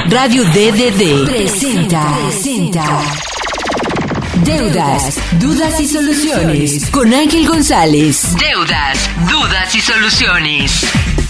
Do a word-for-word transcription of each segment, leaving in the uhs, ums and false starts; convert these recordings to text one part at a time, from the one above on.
Radio D D D presenta, presenta Deudas, Dudas y Soluciones con Ángel González. Deudas, Dudas y Soluciones.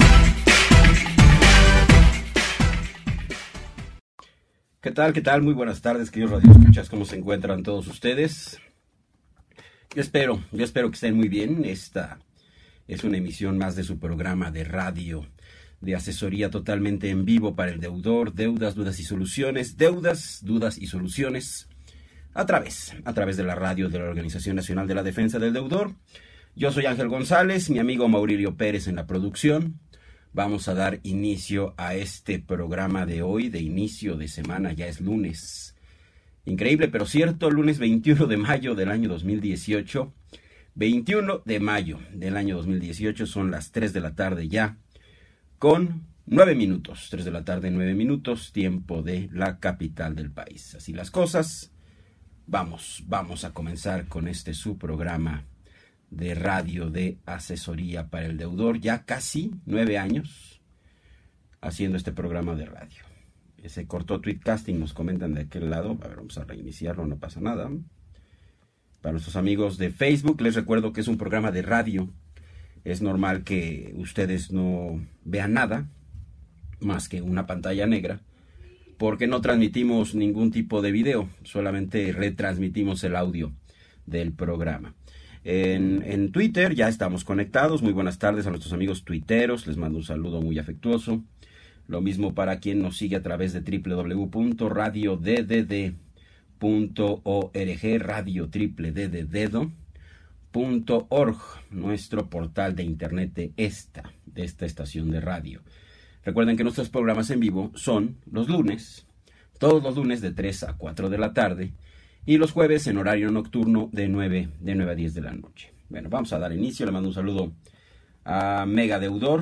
¿Qué tal? ¿Qué tal? Muy buenas tardes, queridos radioescuchas. ¿Cómo se encuentran todos ustedes? Yo espero, yo espero que estén muy bien. Esta es una emisión más de su programa de radio de asesoría totalmente en vivo para el deudor. Deudas, dudas y soluciones. Deudas, dudas y soluciones a través, a través de la radio de la Organización Nacional de la Defensa del Deudor. Yo soy Ángel González, mi amigo Maurilio Pérez en la producción. Vamos a dar inicio a este programa de hoy, de inicio de semana. Ya es lunes. Increíble, pero cierto, lunes veintiuno de mayo del año dos mil dieciocho. veintiuno de mayo del año dos mil dieciocho, son las tres de la tarde ya, con nueve minutos. tres de la tarde, nueve minutos, tiempo de la capital del país. Así las cosas. Vamos, vamos a comenzar con este su programa de radio de asesoría para el deudor. Ya casi nueve años haciendo este programa de radio. Se cortó Tweetcasting, nos comentan de aquel lado. A ver, vamos a reiniciarlo, no pasa nada. Para nuestros amigos de Facebook, les recuerdo que es un programa de radio. Es normal que ustedes no vean nada más que una pantalla negra, porque no transmitimos ningún tipo de video, solamente retransmitimos el audio del programa. En, en Twitter ya estamos conectados. Muy buenas tardes a nuestros amigos tuiteros, les mando un saludo muy afectuoso. Lo mismo para quien nos sigue a través de doble u doble u doble u punto radio d d d punto org, radio triple d d dedo punto org, nuestro portal de internet de esta, de esta estación de radio. Recuerden que nuestros programas en vivo son los lunes, todos los lunes de tres a cuatro de la tarde, y los jueves en horario nocturno de nueve, de nueve a diez de la noche. Bueno, vamos a dar inicio. Le mando un saludo a Mega Deudor.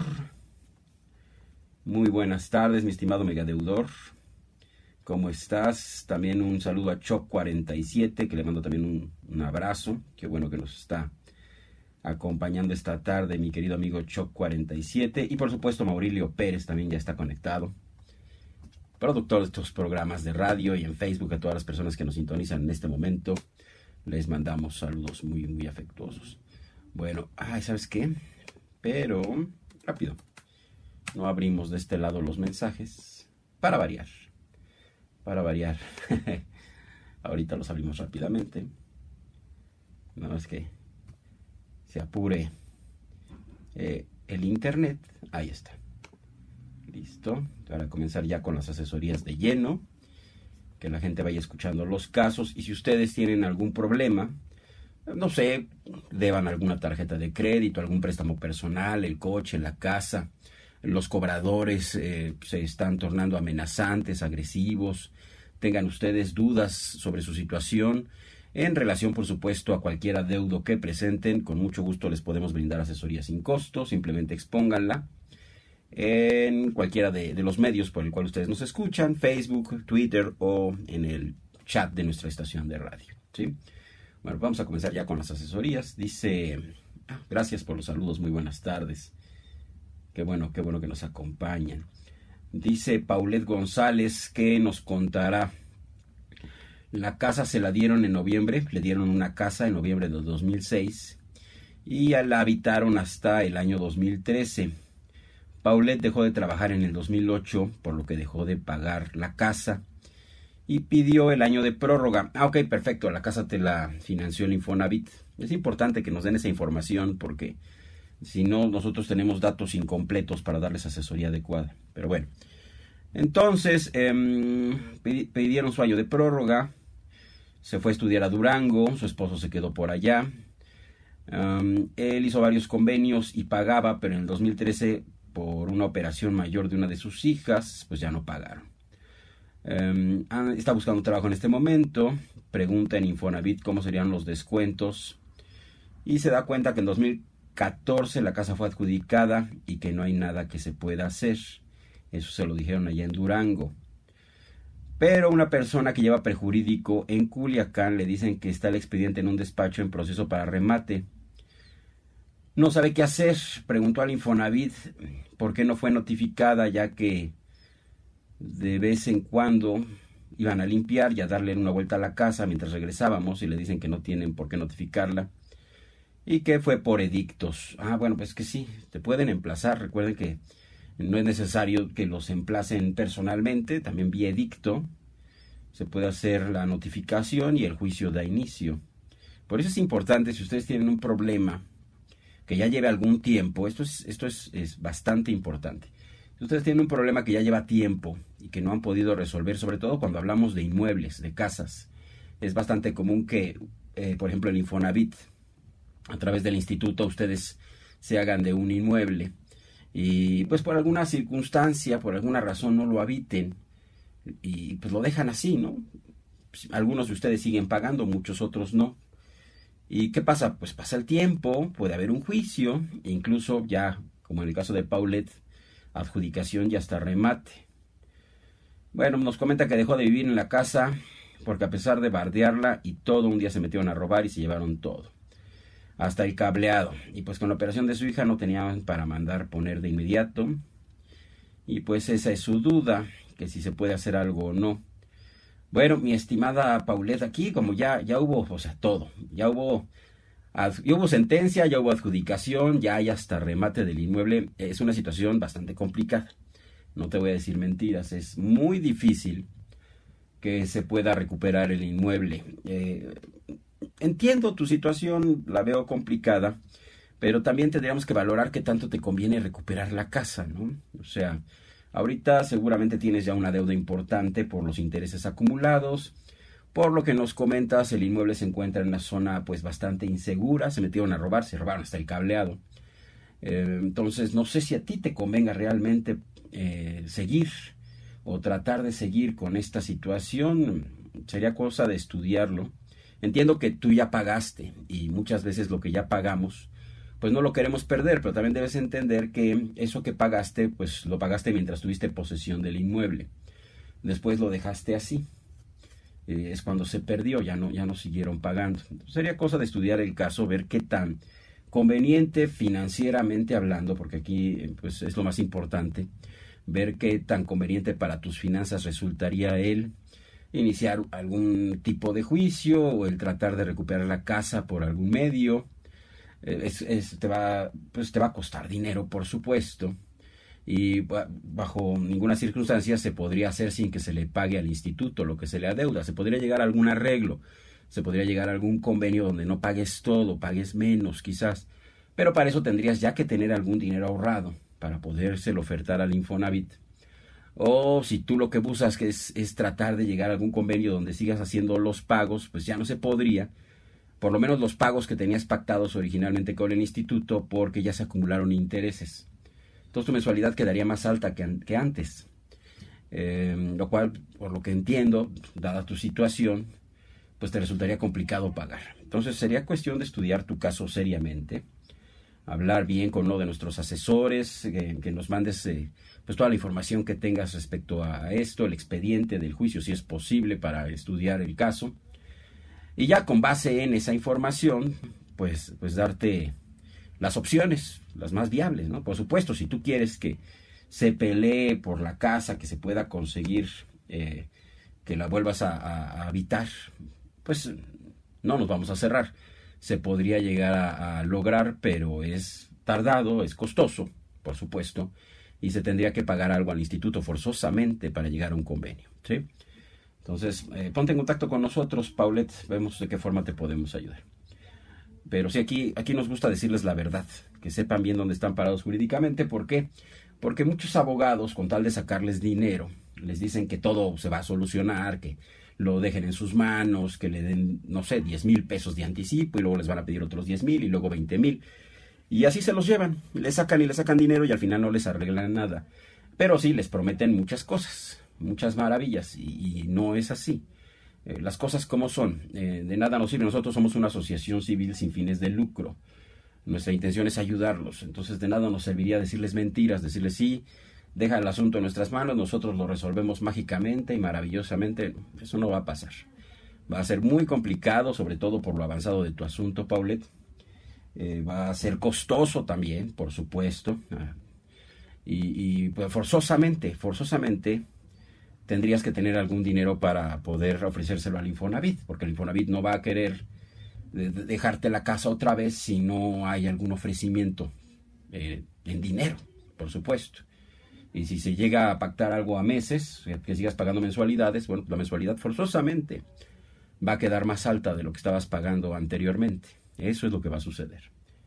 Muy buenas tardes, mi estimado Mega Deudor. ¿Cómo estás? También un saludo a Choc cuarenta y siete, que le mando también un, un abrazo. Qué bueno que nos está acompañando esta tarde, mi querido amigo Choc cuarenta y siete. Y por supuesto, Maurilio Pérez también ya está conectado. Productor de estos programas de radio, y en Facebook a todas las personas que nos sintonizan en este momento. Les mandamos saludos muy, muy afectuosos. Bueno, ay, ¿sabes qué? Pero, rápido. No abrimos de este lado los mensajes. Para variar. Para variar. Ahorita los abrimos rápidamente. No es que se apure eh, el internet. Ahí está. Listo. Para comenzar ya con las asesorías de lleno. Que la gente vaya escuchando los casos. Y si ustedes tienen algún problema, no sé, deban alguna tarjeta de crédito, algún préstamo personal, el coche, la casa, los cobradores eh, se están tornando amenazantes, agresivos, tengan ustedes dudas sobre su situación, en relación, por supuesto, a cualquier adeudo que presenten, con mucho gusto les podemos brindar asesoría sin costo. Simplemente expónganla en cualquiera de, de los medios por el cual ustedes nos escuchan, Facebook, Twitter o en el chat de nuestra estación de radio, ¿sí? Bueno, vamos a comenzar ya con las asesorías. Dice, ah, gracias por los saludos, muy buenas tardes. Qué bueno, qué bueno que nos acompañan. Dice Paulette González que nos contará. La casa se la dieron en noviembre, le dieron una casa en noviembre de dos mil seis y la habitaron hasta el año dos mil trece. Paulette dejó de trabajar en el dos mil ocho, por lo que dejó de pagar la casa y pidió el año de prórroga. Ah, ok, perfecto, la casa te la financió el Infonavit. Es importante que nos den esa información porque si no, nosotros tenemos datos incompletos para darles asesoría adecuada. Pero bueno, entonces eh, pidieron su año de prórroga. Se fue a estudiar a Durango. Su esposo se quedó por allá. Um, él hizo varios convenios y pagaba, pero en el dos mil trece, por una operación mayor de una de sus hijas, pues ya no pagaron. Um, está buscando trabajo en este momento. Pregunta en Infonavit cómo serían los descuentos. Y se da cuenta que en dos mil catorce la casa fue adjudicada y que no hay nada que se pueda hacer. Eso se lo dijeron allá en Durango. Pero una persona que lleva prejurídico en Culiacán le dicen que está el expediente en un despacho en proceso para remate. No sabe qué hacer. Preguntó al Infonavit por qué no fue notificada, ya que de vez en cuando iban a limpiar y a darle una vuelta a la casa mientras regresábamos y le dicen que no tienen por qué notificarla y que fue por edictos. Ah, bueno, pues que sí, te pueden emplazar. Recuerden que no es necesario que los emplacen personalmente, también vía edicto se puede hacer la notificación y el juicio da inicio. Por eso es importante, si ustedes tienen un problema que ya lleve algún tiempo, esto es, esto es, es bastante importante. Si ustedes tienen un problema que ya lleva tiempo y que no han podido resolver, sobre todo cuando hablamos de inmuebles, de casas, es bastante común que, eh, por ejemplo, el Infonavit, a través del instituto, ustedes se hagan de un inmueble y pues por alguna circunstancia, por alguna razón no lo habiten y pues lo dejan así, ¿no? Algunos de ustedes siguen pagando, muchos otros no. ¿Y qué pasa? Pues pasa el tiempo, puede haber un juicio, e incluso ya, como en el caso de Paulette, adjudicación y hasta remate. Bueno, nos comenta que dejó de vivir en la casa porque a pesar de bardearla y todo, un día se metieron a robar y se llevaron todo, hasta el cableado. Y pues con la operación de su hija no tenían para mandar poner de inmediato. Y pues esa es su duda, que si se puede hacer algo o no. Bueno, mi estimada Paulette, aquí como ya, ya hubo, o sea, todo, ya hubo, ya hubo sentencia, ya hubo adjudicación, ya hay hasta remate del inmueble. Es una situación bastante complicada, no te voy a decir mentiras, es muy difícil que se pueda recuperar el inmueble. Eh, entiendo tu situación, la veo complicada, pero también tendríamos que valorar qué tanto te conviene recuperar la casa, ¿no? O sea, ahorita seguramente tienes ya una deuda importante por los intereses acumulados. Por lo que nos comentas, el inmueble se encuentra en una zona pues bastante insegura. Se metieron a robar, se robaron hasta el cableado. Eh, entonces no sé si a ti te convenga realmente eh, seguir o tratar de seguir con esta situación. Sería cosa de estudiarlo. Entiendo que tú ya pagaste y muchas veces lo que ya pagamos pues no lo queremos perder, pero también debes entender que eso que pagaste, pues lo pagaste mientras tuviste posesión del inmueble. Después lo dejaste así. Eh, es cuando se perdió, ya no, ya no siguieron pagando. Entonces, sería cosa de estudiar el caso, ver qué tan conveniente financieramente hablando, porque aquí pues es lo más importante, ver qué tan conveniente para tus finanzas resultaría el iniciar algún tipo de juicio o el tratar de recuperar la casa por algún medio. Es, es, te va, pues te va a costar dinero, por supuesto, y bajo ninguna circunstancia se podría hacer sin que se le pague al instituto lo que se le adeuda. Se podría llegar a algún arreglo, se podría llegar a algún convenio donde no pagues todo, pagues menos quizás, pero para eso tendrías ya que tener algún dinero ahorrado para podérselo ofertar al Infonavit. O si tú lo que buscas que es, es tratar de llegar a algún convenio donde sigas haciendo los pagos, pues ya no se podría. Por lo menos los pagos que tenías pactados originalmente con el instituto, porque ya se acumularon intereses. Entonces tu mensualidad quedaría más alta que, que antes. Eh, lo cual, por lo que entiendo, dada tu situación, pues te resultaría complicado pagar. Entonces sería cuestión de estudiar tu caso seriamente, hablar bien con uno de nuestros asesores, eh, que nos mandes eh, pues toda la información que tengas respecto a esto, el expediente del juicio, si es posible, para estudiar el caso. Y ya con base en esa información, pues, pues darte las opciones, las más viables, ¿no? Por supuesto, si tú quieres que se pelee por la casa, que se pueda conseguir eh, que la vuelvas a, a, a habitar, pues no nos vamos a cerrar. Se podría llegar a, a lograr, pero es tardado, es costoso, por supuesto, y se tendría que pagar algo al instituto forzosamente para llegar a un convenio, ¿sí? Entonces, eh, ponte en contacto con nosotros, Paulette, vemos de qué forma te podemos ayudar. Pero sí, aquí, aquí nos gusta decirles la verdad, que sepan bien dónde están parados jurídicamente. ¿Por qué? Porque muchos abogados, con tal de sacarles dinero, les dicen que todo se va a solucionar, que lo dejen en sus manos, que le den, no sé, diez mil pesos de anticipo y luego les van a pedir otros diez mil y luego veinte mil. Y así se los llevan, le sacan y le sacan dinero y al final no les arreglan nada. Pero sí, les prometen muchas cosas, muchas maravillas, y, y no es así. Eh, las cosas como son, eh, de nada nos sirve. Nosotros somos una asociación civil sin fines de lucro. Nuestra intención es ayudarlos. Entonces de nada nos serviría decirles mentiras, decirles sí, deja el asunto en nuestras manos, nosotros lo resolvemos mágicamente y maravillosamente. Eso no va a pasar. Va a ser muy complicado, sobre todo por lo avanzado de tu asunto, Paulette. Eh, va a ser costoso también, por supuesto. Ah, y, y pues, forzosamente, forzosamente tendrías que tener algún dinero para poder ofrecérselo al Infonavit, porque el Infonavit no va a querer de, de dejarte la casa otra vez si no hay algún ofrecimiento eh, en dinero, por supuesto. Y si se llega a pactar algo a meses, que sigas pagando mensualidades, bueno, la mensualidad forzosamente va a quedar más alta de lo que estabas pagando anteriormente. Eso es lo que va a suceder.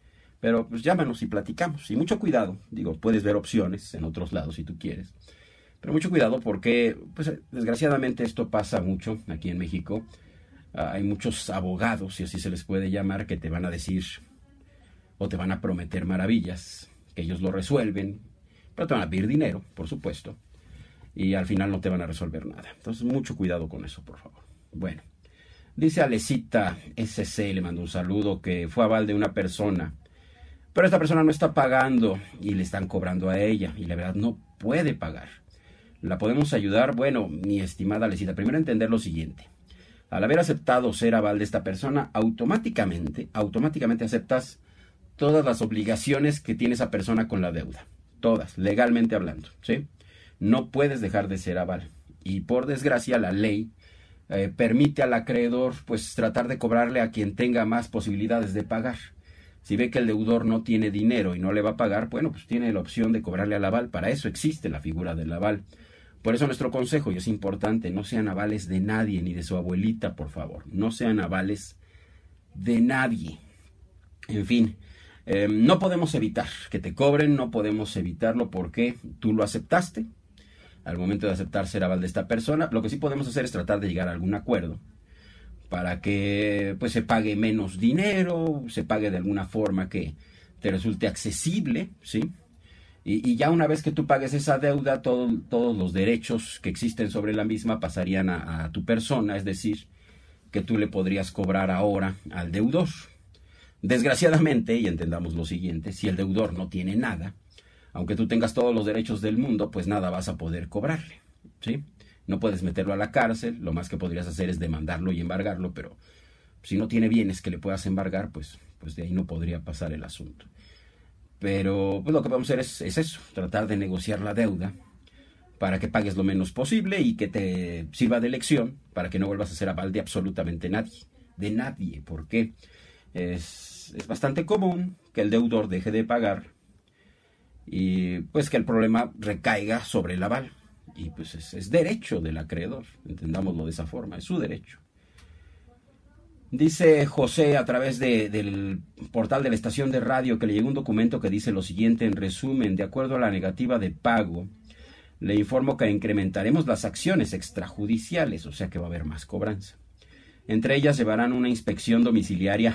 Pero pues llámanos y platicamos. Y mucho cuidado, digo, puedes ver opciones en otros lados si tú quieres. Pero mucho cuidado porque, pues desgraciadamente esto pasa mucho aquí en México. Uh, hay muchos abogados, si así se les puede llamar, que te van a decir o te van a prometer maravillas, que ellos lo resuelven, pero te van a pedir dinero, por supuesto, y al final no te van a resolver nada. Entonces, mucho cuidado con eso, por favor. Bueno, dice Alecita S C, le mando un saludo, que fue aval de una persona, pero esta persona no está pagando y le están cobrando a ella, y la verdad no puede pagar. ¿La podemos ayudar? Bueno, mi estimada Alecita, primero entender lo siguiente. Al haber aceptado ser aval de esta persona, automáticamente, automáticamente aceptas todas las obligaciones que tiene esa persona con la deuda. Todas, legalmente hablando, ¿sí? No puedes dejar de ser aval. Y por desgracia la ley eh, permite al acreedor pues tratar de cobrarle a quien tenga más posibilidades de pagar. Si ve que el deudor no tiene dinero y no le va a pagar, bueno, pues tiene la opción de cobrarle al aval. Para eso existe la figura del aval. Por eso nuestro consejo, y es importante, no sean avales de nadie, ni de su abuelita, por favor. No sean avales de nadie. En fin, eh, no podemos evitar que te cobren, no podemos evitarlo porque tú lo aceptaste. Al momento de aceptar ser aval de esta persona, lo que sí podemos hacer es tratar de llegar a algún acuerdo para que pues se pague menos dinero, se pague de alguna forma que te resulte accesible, ¿sí? Y, y ya una vez que tú pagues esa deuda, todo, todos los derechos que existen sobre la misma pasarían a, a tu persona, es decir, que tú le podrías cobrar ahora al deudor. Desgraciadamente, y entendamos lo siguiente, si el deudor no tiene nada, aunque tú tengas todos los derechos del mundo, pues nada vas a poder cobrarle, ¿sí? No puedes meterlo a la cárcel, lo más que podrías hacer es demandarlo y embargarlo, pero si no tiene bienes que le puedas embargar, pues, pues de ahí no podría pasar el asunto. Pero pues lo que vamos a hacer es, es eso, tratar de negociar la deuda para que pagues lo menos posible y que te sirva de lección para que no vuelvas a ser aval de absolutamente nadie, de nadie, porque es, es bastante común que el deudor deje de pagar y pues que el problema recaiga sobre el aval. Y pues es, es derecho del acreedor, entendámoslo de esa forma, es su derecho. Dice José a través de, del portal de la estación de radio que le llegó un documento que dice lo siguiente: en resumen, de acuerdo a la negativa de pago, le informo que incrementaremos las acciones extrajudiciales, o sea que va a haber más cobranza. Entre ellas llevarán una inspección domiciliaria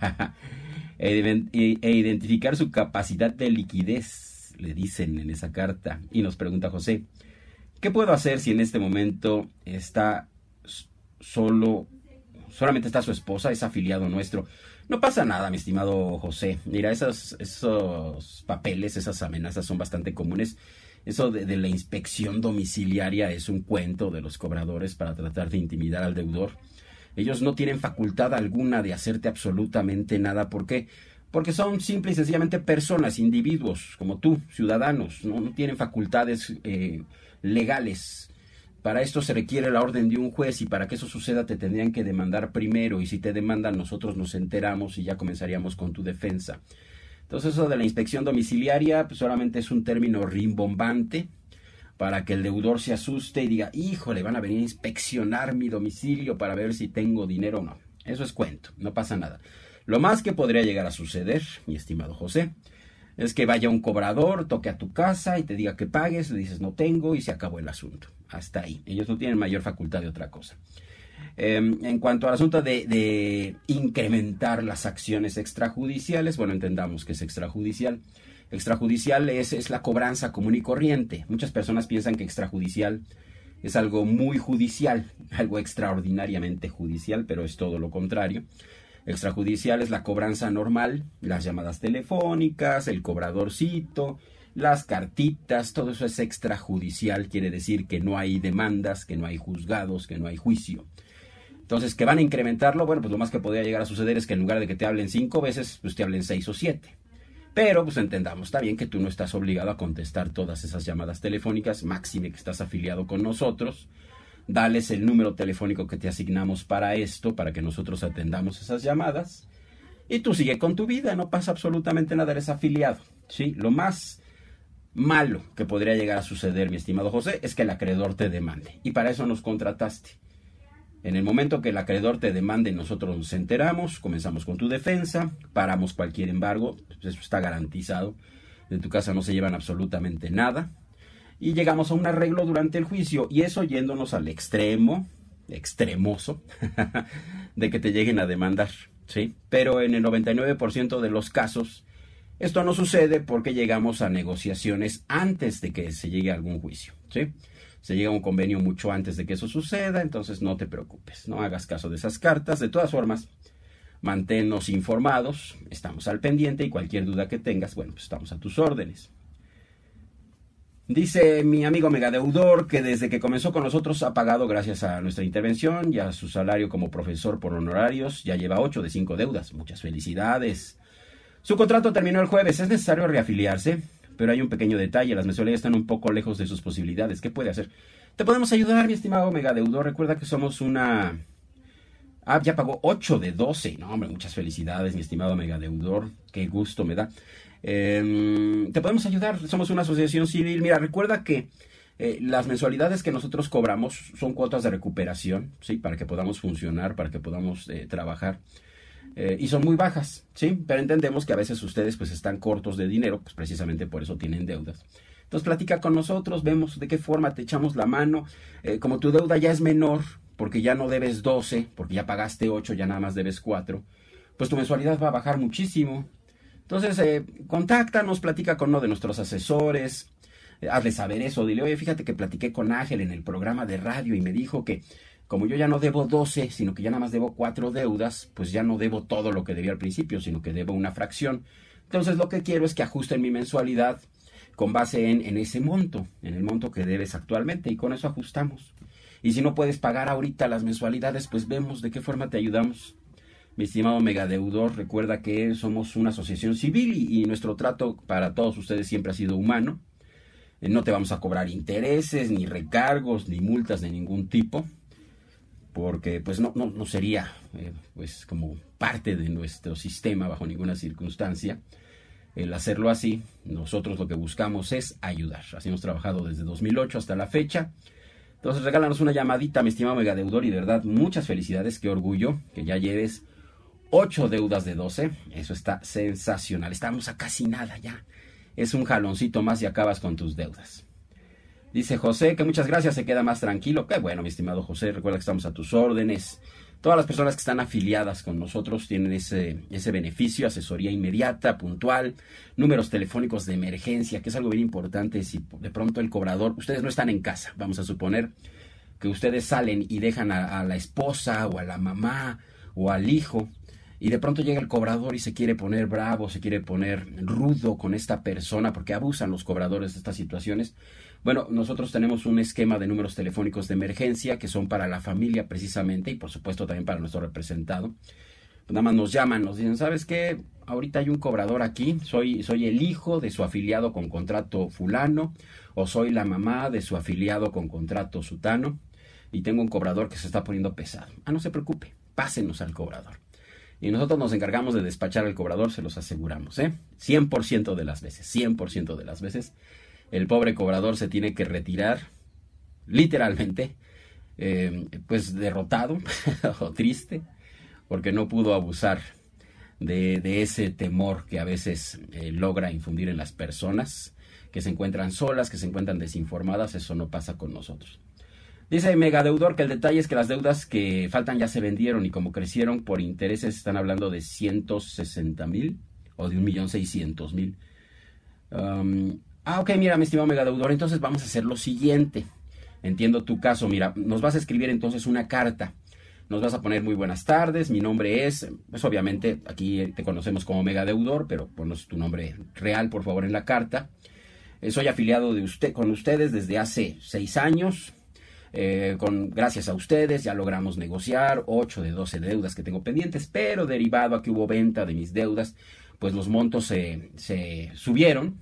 e, e identificar su capacidad de liquidez, le dicen en esa carta. Y nos pregunta José, ¿qué puedo hacer si en este momento está solo, solamente está su esposa, es afiliado nuestro? No pasa nada, mi estimado José. Mira, esos, esos papeles, esas amenazas son bastante comunes. Eso de, de la inspección domiciliaria es un cuento de los cobradores para tratar de intimidar al deudor. Ellos no tienen facultad alguna de hacerte absolutamente nada. ¿Por qué? Porque son simple y sencillamente personas, individuos, como tú, ciudadanos. No, no tienen facultades eh, legales. Para esto se requiere la orden de un juez y para que eso suceda te tendrían que demandar primero, y si te demandan nosotros nos enteramos y ya comenzaríamos con tu defensa. Entonces eso de la inspección domiciliaria pues, solamente es un término rimbombante para que el deudor se asuste y diga, híjole, van a venir a inspeccionar mi domicilio para ver si tengo dinero o no. Eso es cuento, no pasa nada. Lo más que podría llegar a suceder, mi estimado José, es que vaya un cobrador, toque a tu casa y te diga que pagues, le dices no tengo y se acabó el asunto. Hasta ahí. Ellos no tienen mayor facultad de otra cosa. Eh, en cuanto al asunto de, de incrementar las acciones extrajudiciales, bueno, entendamos que es extrajudicial. Extrajudicial es, es la cobranza común y corriente. Muchas personas piensan que extrajudicial es algo muy judicial, algo extraordinariamente judicial, pero es todo lo contrario. Extrajudicial es la cobranza normal, las llamadas telefónicas, el cobradorcito, las cartitas, todo eso es extrajudicial, quiere decir que no hay demandas, que no hay juzgados, que no hay juicio. Entonces, ¿que van a incrementarlo? Bueno, pues lo más que podría llegar a suceder es que en lugar de que te hablen cinco veces, pues te hablen seis o siete. Pero pues entendamos también que tú no estás obligado a contestar todas esas llamadas telefónicas, máxime que estás afiliado con nosotros. Dales el número telefónico que te asignamos para esto, para que nosotros atendamos esas llamadas. Y tú sigue con tu vida, no pasa absolutamente nada, eres afiliado, ¿sí? Lo más malo que podría llegar a suceder, mi estimado José, es que el acreedor te demande. Y para eso nos contrataste. En el momento que el acreedor te demande, nosotros nos enteramos, comenzamos con tu defensa, paramos cualquier embargo, pues eso está garantizado. De tu casa no se llevan absolutamente nada. Y llegamos a un arreglo durante el juicio, y eso yéndonos al extremo, extremoso, de que te lleguen a demandar, ¿sí? Pero en el noventa y nueve por ciento de los casos, esto no sucede porque llegamos a negociaciones antes de que se llegue a algún juicio, ¿sí? Se llega a un convenio mucho antes de que eso suceda, entonces no te preocupes, no hagas caso de esas cartas. De todas formas, manténnos informados, estamos al pendiente y cualquier duda que tengas, bueno, pues estamos a tus órdenes. Dice mi amigo megadeudor que desde que comenzó con nosotros ha pagado gracias a nuestra intervención y a su salario como profesor por honorarios, ya lleva ocho de cinco deudas. Muchas felicidades. Su contrato terminó el jueves, es necesario reafiliarse. Pero hay un pequeño detalle, las mensualidades están un poco lejos de sus posibilidades. ¿Qué puede hacer? Te podemos ayudar, mi estimado megadeudor. Recuerda que somos una... Ah, ya pagó ocho de doce. No, hombre, muchas felicidades, mi estimado megadeudor. Qué gusto me da. Eh, te podemos ayudar, somos una asociación civil. Mira, recuerda que eh, las mensualidades que nosotros cobramos son cuotas de recuperación, ¿sí? Para que podamos funcionar, para que podamos eh, trabajar. Eh, y son muy bajas, ¿sí? Pero entendemos que a veces ustedes pues están cortos de dinero, pues precisamente por eso tienen deudas. Entonces platica con nosotros, vemos de qué forma te echamos la mano. Eh, como tu deuda ya es menor, porque ya no debes doce, porque ya pagaste ocho, ya nada más debes cuatro, pues tu mensualidad va a bajar muchísimo. Entonces, eh, contáctanos, platica con uno de nuestros asesores, eh, hazle saber eso, dile, oye, fíjate que platiqué con Ángel en el programa de radio y me dijo que como yo ya no debo doce, sino que ya nada más debo cuatro deudas, pues ya no debo todo lo que debía al principio, sino que debo una fracción. Entonces lo que quiero es que ajusten mi mensualidad con base en, en ese monto, en el monto que debes actualmente, y con eso ajustamos. Y si no puedes pagar ahorita las mensualidades, pues vemos de qué forma te ayudamos. Mi estimado megadeudor, recuerda que somos una asociación civil y, y nuestro trato para todos ustedes siempre ha sido humano. Eh, no te vamos a cobrar intereses, ni recargos, ni multas de ningún tipo, porque pues no, no, no sería eh, pues como parte de nuestro sistema bajo ninguna circunstancia el hacerlo así. Nosotros lo que buscamos es ayudar. Así hemos trabajado desde dos mil ocho hasta la fecha. Entonces regálanos una llamadita, mi estimado megadeudor, y de verdad muchas felicidades, qué orgullo que ya lleves ocho deudas de doce. Eso está sensacional, estamos a casi nada ya. Es un jaloncito más y acabas con tus deudas. Dice José que muchas gracias, se queda más tranquilo. Qué bueno, mi estimado José, recuerda que estamos a tus órdenes. Todas las personas que están afiliadas con nosotros tienen ese, ese beneficio, asesoría inmediata, puntual, números telefónicos de emergencia, que es algo bien importante. Si de pronto el cobrador, ustedes no están en casa, vamos a suponer que ustedes salen y dejan a, a la esposa o a la mamá o al hijo, y de pronto llega el cobrador y se quiere poner bravo, se quiere poner rudo con esta persona, porque abusan los cobradores de estas situaciones. Bueno, nosotros tenemos un esquema de números telefónicos de emergencia que son para la familia precisamente, y por supuesto también para nuestro representado. Pues nada más nos llaman, nos dicen, ¿sabes qué? Ahorita hay un cobrador aquí, soy, soy el hijo de su afiliado con contrato fulano, o soy la mamá de su afiliado con contrato sutano, y tengo un cobrador que se está poniendo pesado. Ah, no se preocupe, pásenos al cobrador. Y nosotros nos encargamos de despachar al cobrador, se los aseguramos, ¿eh? cien por ciento de las veces, cien por ciento de las veces. El pobre cobrador se tiene que retirar, literalmente, eh, pues derrotado o triste, porque no pudo abusar de, de ese temor que a veces eh, logra infundir en las personas que se encuentran solas, que se encuentran desinformadas. Eso no pasa con nosotros. Dice megadeudor que el detalle es que las deudas que faltan ya se vendieron, y como crecieron por intereses están hablando de ciento sesenta mil o de un millón seiscientos mil. Um, ah, ok, mira, mi estimado megadeudor, entonces vamos a hacer lo siguiente. Entiendo tu caso, mira, nos vas a escribir entonces una carta. Nos vas a poner muy buenas tardes, mi nombre es, pues obviamente aquí te conocemos como megadeudor, pero ponos tu nombre real por favor en la carta. Eh, soy afiliado de usted, con ustedes desde hace seis años. Eh, con, gracias a ustedes ya logramos negociar ocho de doce deudas que tengo pendientes, pero derivado a que hubo venta de mis deudas, pues los montos se, se subieron,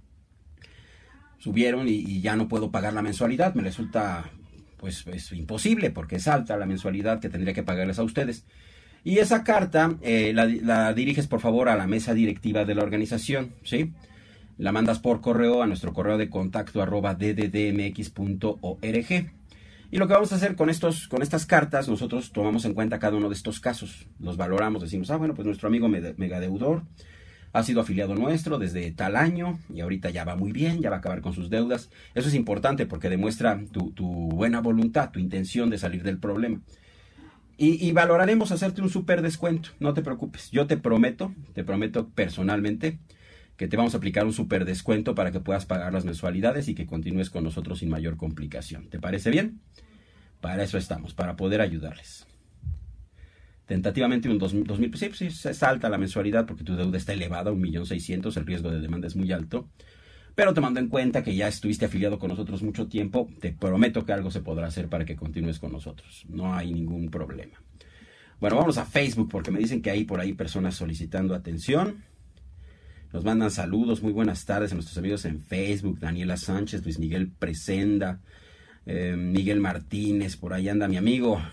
subieron y, y ya no puedo pagar la mensualidad. Me resulta pues es imposible porque es alta la mensualidad que tendría que pagarles a ustedes. Y esa carta eh, la, la diriges por favor a la mesa directiva de la organización, ¿sí? La mandas por correo a nuestro correo de contacto arroba d d d m x punto org. Y lo que vamos a hacer con, estos, con estas cartas, nosotros tomamos en cuenta cada uno de estos casos. Los valoramos, decimos, ah, bueno, pues nuestro amigo megadeudor ha sido afiliado nuestro desde tal año y ahorita ya va muy bien, ya va a acabar con sus deudas. Eso es importante porque demuestra tu, tu buena voluntad, tu intención de salir del problema. Y, y valoraremos hacerte un súper descuento, no te preocupes. Yo te prometo, te prometo personalmente que te vamos a aplicar un súper descuento para que puedas pagar las mensualidades y que continúes con nosotros sin mayor complicación. ¿Te parece bien? Para eso estamos, para poder ayudarles. Tentativamente un dos mil, pues sí, sí, es alta la mensualidad porque tu deuda está elevada, un millón seiscientos, el riesgo de demanda es muy alto. Pero tomando en cuenta que ya estuviste afiliado con nosotros mucho tiempo, te prometo que algo se podrá hacer para que continúes con nosotros. No hay ningún problema. Bueno, vamos a Facebook porque me dicen que hay por ahí personas solicitando atención. Nos mandan saludos, muy buenas tardes a nuestros amigos en Facebook, Daniela Sánchez, Luis Miguel Presenda, eh, Miguel Martínez, por ahí anda mi amigo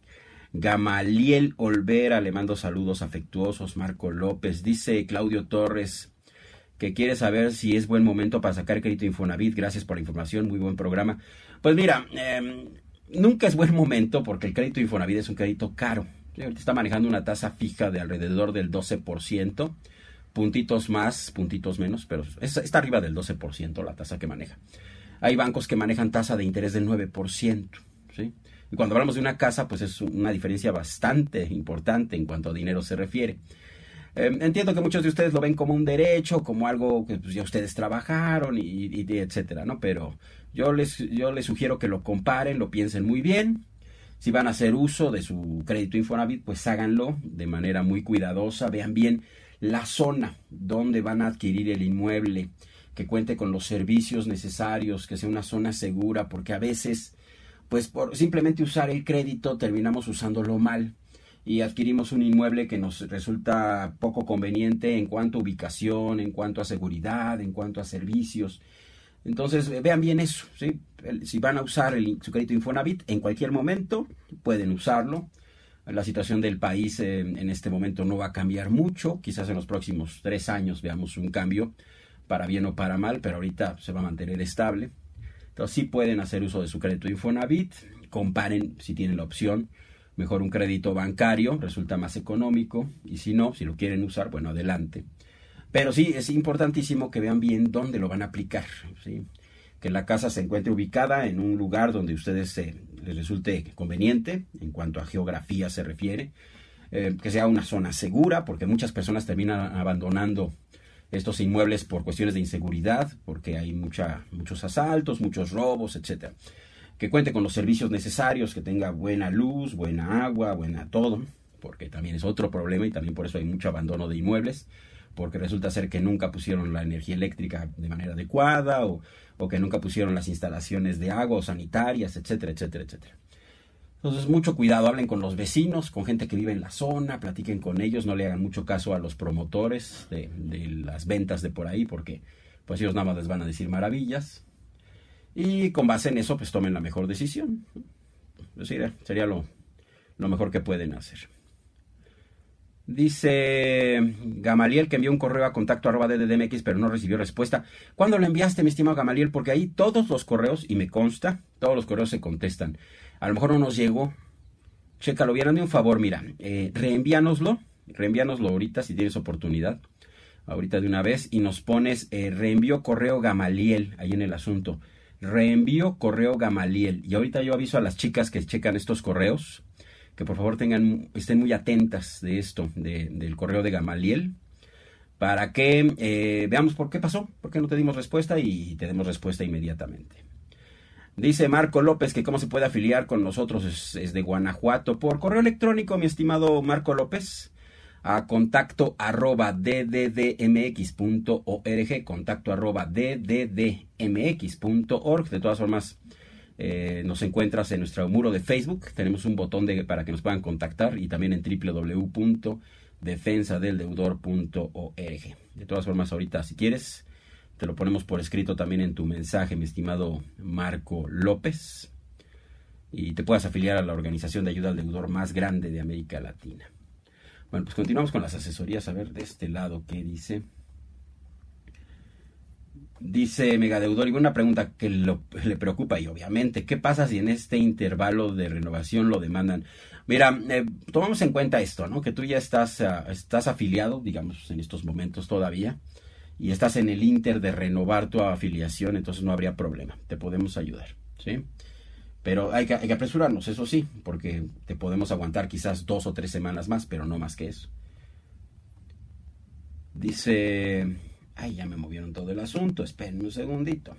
Gamaliel Olvera, le mando saludos afectuosos. Marco López, dice Claudio Torres que quiere saber si es buen momento para sacar crédito Infonavit. Gracias por la información, muy buen programa. Pues mira, eh, nunca es buen momento porque el crédito Infonavit es un crédito caro. Ahorita está manejando una tasa fija de alrededor del doce por ciento. Puntitos más, puntitos menos, pero es, está arriba del doce por ciento la tasa que maneja. Hay bancos que manejan tasa de interés del nueve por ciento, ¿sí? Y cuando hablamos de una casa, pues es una diferencia bastante importante en cuanto a dinero se refiere. Eh, entiendo que muchos de ustedes lo ven como un derecho, como algo que pues, ya ustedes trabajaron, y, y, y etcétera, ¿no? Pero yo les, yo les sugiero que lo comparen, lo piensen muy bien. Si van a hacer uso de su crédito Infonavit, pues háganlo de manera muy cuidadosa, vean bien la zona donde van a adquirir el inmueble, que cuente con los servicios necesarios, que sea una zona segura, porque a veces, pues por simplemente usar el crédito terminamos usándolo mal y adquirimos un inmueble que nos resulta poco conveniente en cuanto a ubicación, en cuanto a seguridad, en cuanto a servicios. Entonces vean bien eso, ¿sí? Si van a usar el, su crédito Infonavit, en cualquier momento pueden usarlo. La situación del país eh, en este momento no va a cambiar mucho. Quizás en los próximos tres años veamos un cambio para bien o para mal, pero ahorita se va a mantener estable. Entonces sí pueden hacer uso de su crédito Infonavit. Comparen si tienen la opción. Mejor un crédito bancario, resulta más económico. Y si no, si lo quieren usar, bueno, adelante. Pero sí, es importantísimo que vean bien dónde lo van a aplicar, ¿sí? Que la casa se encuentre ubicada en un lugar donde a ustedes eh, les resulte conveniente en cuanto a geografía se refiere, eh, que sea una zona segura, porque muchas personas terminan abandonando estos inmuebles por cuestiones de inseguridad, porque hay mucha, muchos asaltos, muchos robos, etcétera. Que cuente con los servicios necesarios, que tenga buena luz, buena agua, buena todo, porque también es otro problema y también por eso hay mucho abandono de inmuebles, porque resulta ser que nunca pusieron la energía eléctrica de manera adecuada o, o que nunca pusieron las instalaciones de agua o sanitarias, etcétera, etcétera, etcétera. Entonces, mucho cuidado, hablen con los vecinos, con gente que vive en la zona, platiquen con ellos, no le hagan mucho caso a los promotores de, de las ventas de por ahí, porque pues ellos nada más les van a decir maravillas. Y con base en eso, pues tomen la mejor decisión. Es decir, sería lo, lo mejor que pueden hacer. Dice Gamaliel que envió un correo a contacto arroba d d d m x, pero no recibió respuesta. ¿Cuándo lo enviaste, mi estimado Gamaliel? Porque ahí todos los correos, y me consta, todos los correos se contestan. A lo mejor no nos llegó. Chécalo bien, hazme un favor, mira, eh, reenvíanoslo, reenvíanoslo ahorita si tienes oportunidad, ahorita de una vez, y nos pones eh, reenvío correo Gamaliel, ahí en el asunto. Reenvío correo Gamaliel. Y ahorita yo aviso a las chicas que checan estos correos, que por favor tengan, estén muy atentas de esto, de, del correo de Gamaliel, para que eh, veamos por qué pasó, por qué no te dimos respuesta y te demos respuesta inmediatamente. Dice Marco López que cómo se puede afiliar con nosotros, es, es de Guanajuato, por correo electrónico, mi estimado Marco López, a contacto arroba d d d m x punto org, contacto arroba d d d m x punto org. De todas formas, Eh, nos encuentras en nuestro muro de Facebook, tenemos un botón de, para que nos puedan contactar, y también en w w w punto defensa del deudor punto org. De todas formas, ahorita, si quieres, te lo ponemos por escrito también en tu mensaje, mi estimado Marco López, y te puedas afiliar a la organización de ayuda al deudor más grande de América Latina. Bueno, pues continuamos con las asesorías. A ver, de este lado, ¿qué dice? Dice Megadeudor, y una pregunta que lo, le preocupa, y obviamente, ¿qué pasa si en este intervalo de renovación lo demandan? Mira, eh, tomamos en cuenta esto, ¿no? Que tú ya estás, uh, estás afiliado, digamos, en estos momentos todavía, y estás en el inter de renovar tu afiliación, entonces no habría problema, te podemos ayudar, ¿sí? Pero hay que, hay que apresurarnos, eso sí, porque te podemos aguantar quizás dos o tres semanas más, pero no más que eso. Dice... Ay, ya me movieron todo el asunto, espérenme un segundito.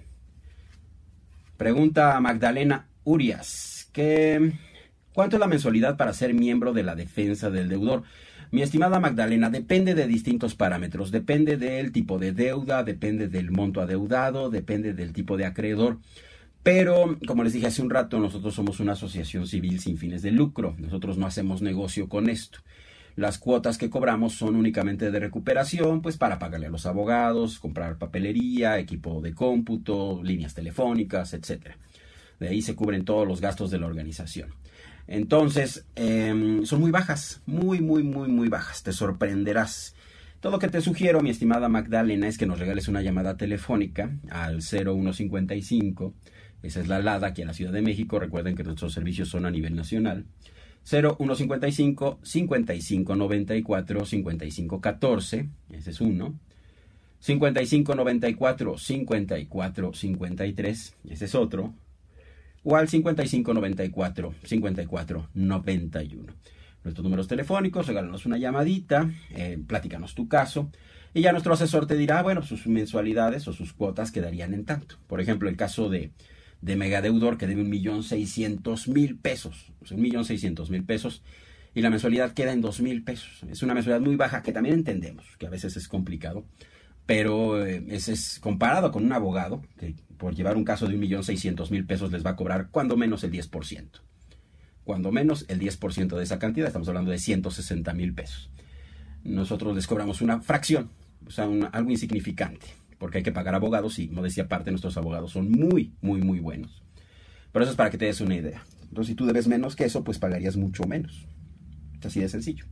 Pregunta a Magdalena Urias, que, ¿cuánto es la mensualidad para ser miembro de la defensa del deudor? Mi estimada Magdalena, depende de distintos parámetros, depende del tipo de deuda, depende del monto adeudado, depende del tipo de acreedor. Pero, como les dije hace un rato, nosotros somos una asociación civil sin fines de lucro. Nosotros no hacemos negocio con esto. Las cuotas que cobramos son únicamente de recuperación, pues para pagarle a los abogados, comprar papelería, equipo de cómputo, líneas telefónicas, etcétera. De ahí se cubren todos los gastos de la organización. Entonces, eh, son muy bajas, muy, muy, muy, muy bajas. Te sorprenderás. Todo lo que te sugiero, mi estimada Magdalena, es que nos regales una llamada telefónica al cero uno cincuenta y cinco. Esa es la LADA aquí en la Ciudad de México. Recuerden que nuestros servicios son a nivel nacional. cero uno cincuenta y cinco, cincuenta y cinco noventa y cuatro, cincuenta y cinco catorce. Ese es uno. cincuenta y cinco noventa y cuatro, cincuenta y cuatro cincuenta y tres. Ese es otro. O al cincuenta y cinco noventa y cuatro, cincuenta y cuatro noventa y uno. Nuestros números telefónicos, regálanos una llamadita, eh, platícanos tu caso, y ya nuestro asesor te dirá, bueno, sus mensualidades o sus cuotas quedarían en tanto. Por ejemplo, el caso de, de Megadeudor, que debe un millón seiscientos mil pesos, o sea, un millón seiscientos mil pesos, y la mensualidad queda en dos mil pesos. Es una mensualidad muy baja, que también entendemos, que a veces es complicado, pero eh, ese es comparado con un abogado, que por llevar un caso de un millón seiscientos mil pesos les va a cobrar cuando menos el diez por ciento. Cuando menos el diez por ciento de esa cantidad, estamos hablando de ciento sesenta mil pesos. Nosotros les cobramos una fracción, o sea, una, algo insignificante, porque hay que pagar abogados y, modestia aparte, nuestros abogados son muy, muy, muy buenos. Pero eso es para que te des una idea. Entonces, si tú debes menos que eso, pues pagarías mucho menos. Es así de sencillo.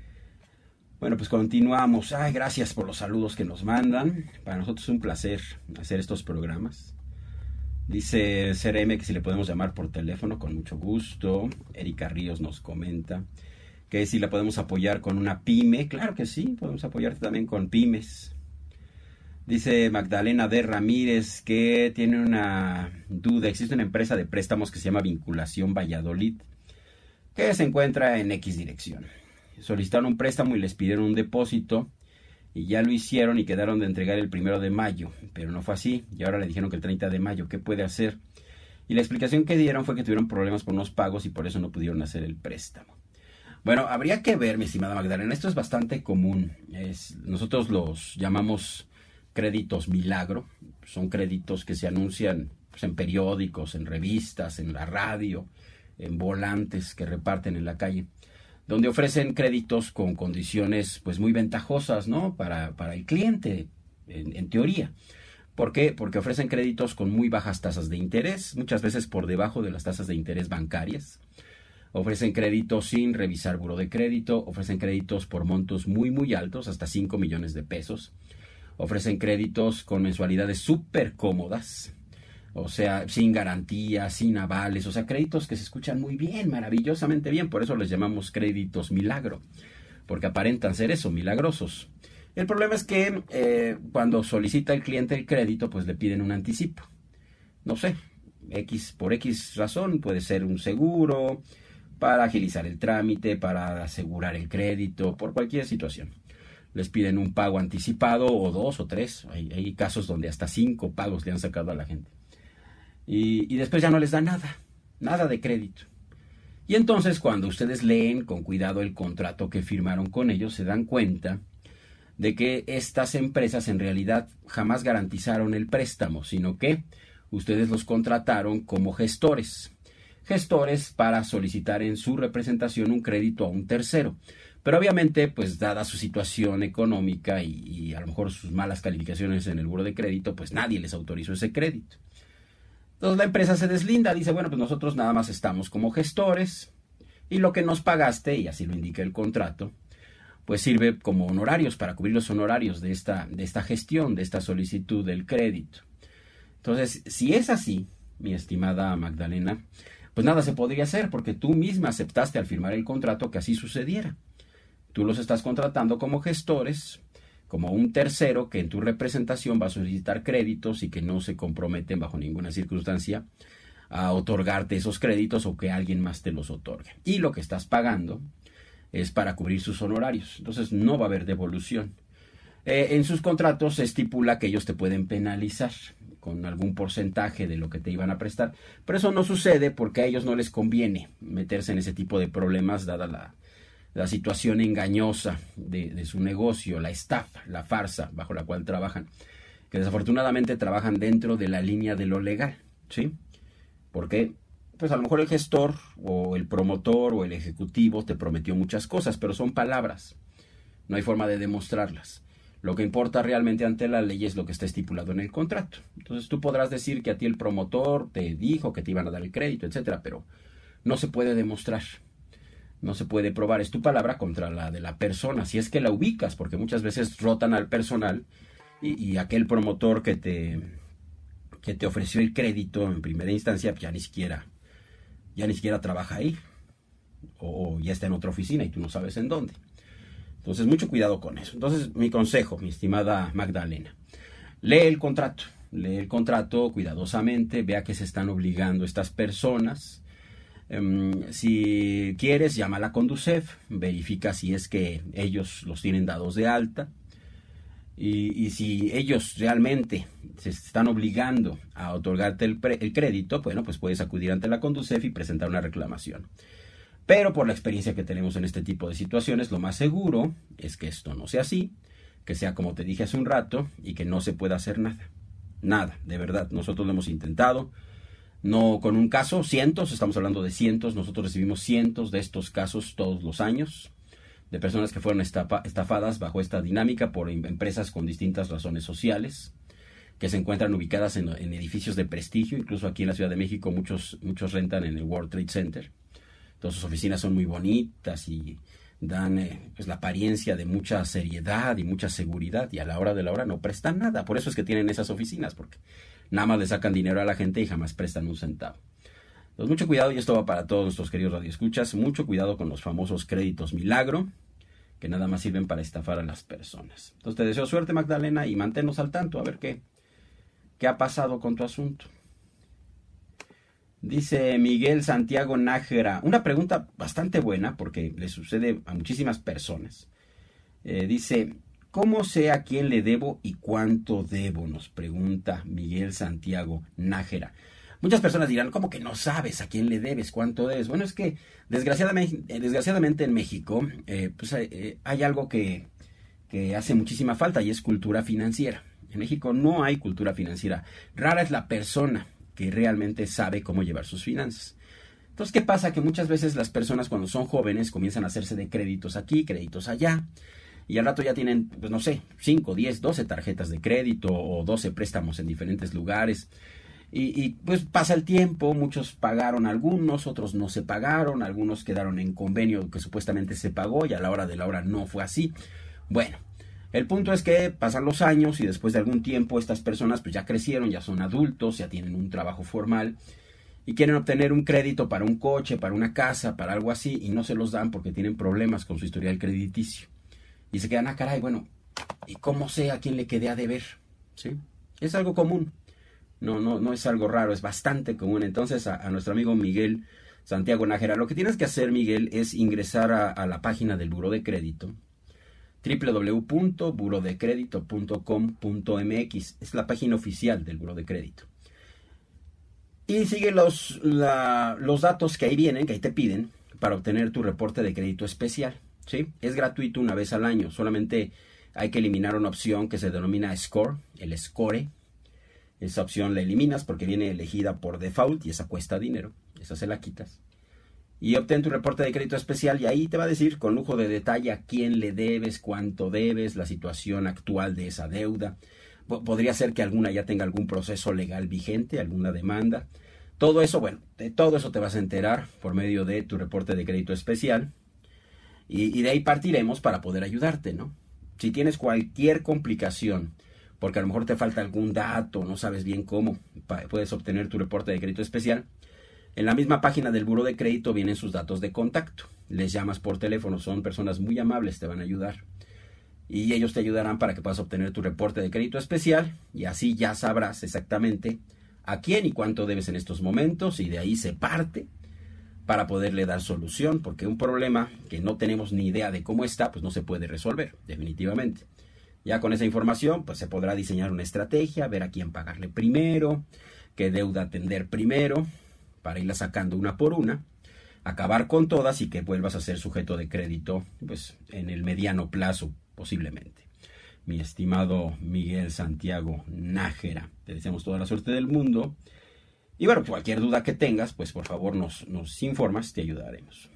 Bueno, pues continuamos. Ay, gracias por los saludos que nos mandan. Para nosotros es un placer hacer estos programas. Dice C R M que si le podemos llamar por teléfono, con mucho gusto. Erika Ríos nos comenta que si la podemos apoyar con una pyme. Claro que sí, podemos apoyarte también con pymes. Dice Magdalena D. Ramírez que tiene una duda. Existe una empresa de préstamos que se llama Vinculación Valladolid, que se encuentra en X dirección. Solicitaron un préstamo y les pidieron un depósito y ya lo hicieron y quedaron de entregar el primero de mayo, pero no fue así y ahora le dijeron que el treinta de mayo. ¿Qué puede hacer? Y la explicación que dieron fue que tuvieron problemas con unos pagos y por eso no pudieron hacer el préstamo. Bueno, habría que ver, mi estimada Magdalena, esto es bastante común. Es, nosotros los llamamos créditos milagro. Son créditos que se anuncian pues, en periódicos, en revistas, en la radio, en volantes que reparten en la calle, donde ofrecen créditos con condiciones pues muy ventajosas, ¿no? Para, para el cliente, en, en teoría. ¿Por qué? Porque ofrecen créditos con muy bajas tasas de interés, muchas veces por debajo de las tasas de interés bancarias. Ofrecen créditos sin revisar buró de crédito, ofrecen créditos por montos muy muy altos, hasta cinco millones de pesos. Ofrecen créditos con mensualidades súper cómodas, o sea, sin garantía, sin avales, o sea, créditos que se escuchan muy bien, maravillosamente bien, por eso les llamamos créditos milagro, porque aparentan ser eso, milagrosos. El problema es que eh, cuando solicita el cliente el crédito, pues le piden un anticipo. No sé, X por X razón, puede ser un seguro, para agilizar el trámite, para asegurar el crédito, por cualquier situación. Les piden un pago anticipado, o dos o tres, hay, hay casos donde hasta cinco pagos le han sacado a la gente. Y, y después ya no les da nada, nada de crédito. Y entonces cuando ustedes leen con cuidado el contrato que firmaron con ellos, se dan cuenta de que estas empresas en realidad jamás garantizaron el préstamo, sino que ustedes los contrataron como gestores. Gestores para solicitar en su representación un crédito a un tercero. Pero obviamente, pues dada su situación económica y, y a lo mejor sus malas calificaciones en el buro de crédito, pues nadie les autorizó ese crédito. Entonces la empresa se deslinda, dice, bueno, pues nosotros nada más estamos como gestores y lo que nos pagaste, y así lo indica el contrato, pues sirve como honorarios para cubrir los honorarios de esta, de esta gestión, de esta solicitud del crédito. Entonces, si es así, mi estimada Magdalena, pues nada se podría hacer porque tú misma aceptaste al firmar el contrato que así sucediera. Tú los estás contratando como gestores, como un tercero que en tu representación va a solicitar créditos y que no se comprometen bajo ninguna circunstancia a otorgarte esos créditos o que alguien más te los otorgue. Y lo que estás pagando es para cubrir sus honorarios. Entonces no va a haber devolución. Eh, en sus contratos se estipula que ellos te pueden penalizar con algún porcentaje de lo que te iban a prestar. Pero eso no sucede porque a ellos no les conviene meterse en ese tipo de problemas dada la, la situación engañosa de, de su negocio, la estafa, la farsa bajo la cual trabajan. Que desafortunadamente trabajan dentro de la línea de lo legal, ¿sí? Porque pues a lo mejor el gestor o el promotor o el ejecutivo te prometió muchas cosas, pero son palabras. No hay forma de demostrarlas. Lo que importa realmente ante la ley es lo que está estipulado en el contrato. Entonces tú podrás decir que a ti el promotor te dijo que te iban a dar el crédito, etcétera, pero no se puede demostrar. No se puede probar. Es tu palabra contra la de la persona, si es que la ubicas, porque muchas veces rotan al personal y, y aquel promotor que te, que te ofreció el crédito en primera instancia ya ni siquiera... ya ni siquiera trabaja ahí, o, o ya está en otra oficina y tú no sabes en dónde. Entonces, mucho cuidado con eso. Entonces, mi consejo, mi estimada Magdalena, lee el contrato, lee el contrato cuidadosamente, vea que se están obligando estas personas. Um, si quieres, llama a la Conducef, verifica si es que ellos los tienen dados de alta. Y, y si ellos realmente se están obligando a otorgarte el, pre, el crédito, bueno, pues puedes acudir ante la Conducef y presentar una reclamación. Pero por la experiencia que tenemos en este tipo de situaciones, lo más seguro es que esto no sea así, que sea como te dije hace un rato y que no se pueda hacer nada. Nada, de verdad. Nosotros lo hemos intentado. No con un caso, cientos, estamos hablando de cientos. Nosotros recibimos cientos de estos casos todos los años, de personas que fueron estafa, estafadas bajo esta dinámica por empresas con distintas razones sociales, que se encuentran ubicadas en, en edificios de prestigio. Incluso aquí en la Ciudad de México muchos, muchos rentan en el World Trade Center. Todas sus oficinas son muy bonitas y dan eh, pues la apariencia de mucha seriedad y mucha seguridad, y a la hora de la hora no prestan nada. Por eso es que tienen esas oficinas, porque nada más le sacan dinero a la gente y jamás prestan un centavo. Entonces, mucho cuidado, y esto va para todos nuestros queridos radioescuchas, mucho cuidado con los famosos créditos milagro, que nada más sirven para estafar a las personas. Entonces, te deseo suerte, Magdalena, y manténnos al tanto, a ver qué, qué ha pasado con tu asunto. Dice Miguel Santiago Nájera, una pregunta bastante buena, porque le sucede a muchísimas personas. Eh, dice, ¿cómo sé a quién le debo y cuánto debo? Nos pregunta Miguel Santiago Nájera. Muchas personas dirán, ¿cómo que no sabes a quién le debes, cuánto debes? Bueno, es que desgraciadamente, desgraciadamente en México eh, pues, eh, hay algo que, que hace muchísima falta, y es cultura financiera. En México no hay cultura financiera. Rara es la persona que realmente sabe cómo llevar sus finanzas. Entonces, ¿qué pasa? Que muchas veces las personas cuando son jóvenes comienzan a hacerse de créditos aquí, créditos allá, y al rato ya tienen, pues no sé, cinco, diez, doce tarjetas de crédito o doce préstamos en diferentes lugares. Y, y pues pasa el tiempo, muchos pagaron algunos, otros no se pagaron, algunos quedaron en convenio que supuestamente se pagó y a la hora de la hora no fue así. Bueno, el punto es que pasan los años y después de algún tiempo estas personas pues ya crecieron, ya son adultos, ya tienen un trabajo formal y quieren obtener un crédito para un coche, para una casa, para algo así, y no se los dan porque tienen problemas con su historial crediticio. Y se quedan, ah, caray, bueno, ¿y cómo sé a quién le quedé a deber? ¿Sí? Es algo común. No, no, no es algo raro, es bastante común. Entonces, a, a nuestro amigo Miguel Santiago Nájera, lo que tienes que hacer, Miguel, es ingresar a, a la página del Buró de Crédito, doble u doble u doble u punto buro de crédito punto com punto m x. Es la página oficial del Buró de Crédito. Y sigue los, la, los datos que ahí vienen, que ahí te piden, para obtener tu reporte de crédito especial. ¿Sí? Es gratuito una vez al año. Solamente hay que eliminar una opción que se denomina Score, el Score. Esa opción la eliminas porque viene elegida por default y esa cuesta dinero. Esa se la quitas. y obtén tu reporte de crédito especial y ahí te va a decir con lujo de detalle a quién le debes, cuánto debes, la situación actual de esa deuda. P- podría ser que alguna ya tenga algún proceso legal vigente, alguna demanda. Todo eso, bueno, de todo eso te vas a enterar por medio de tu reporte de crédito especial y, y de ahí partiremos para poder ayudarte, ¿no? Si tienes cualquier complicación, porque a lo mejor te falta algún dato, no sabes bien cómo, puedes obtener tu reporte de crédito especial. En la misma página del Buró de Crédito vienen sus datos de contacto. Les llamas por teléfono, son personas muy amables, te van a ayudar. Y ellos te ayudarán para que puedas obtener tu reporte de crédito especial y así ya sabrás exactamente a quién y cuánto debes en estos momentos y de ahí se parte para poderle dar solución, porque un problema que no tenemos ni idea de cómo está, pues no se puede resolver, definitivamente. Ya con esa información, pues se podrá diseñar una estrategia, ver a quién pagarle primero, qué deuda atender primero, para irla sacando una por una, acabar con todas y que vuelvas a ser sujeto de crédito, pues en el mediano plazo, posiblemente. Mi estimado Miguel Santiago Nájera, te deseamos toda la suerte del mundo. Y bueno, cualquier duda que tengas, pues por favor nos, nos informas, te ayudaremos.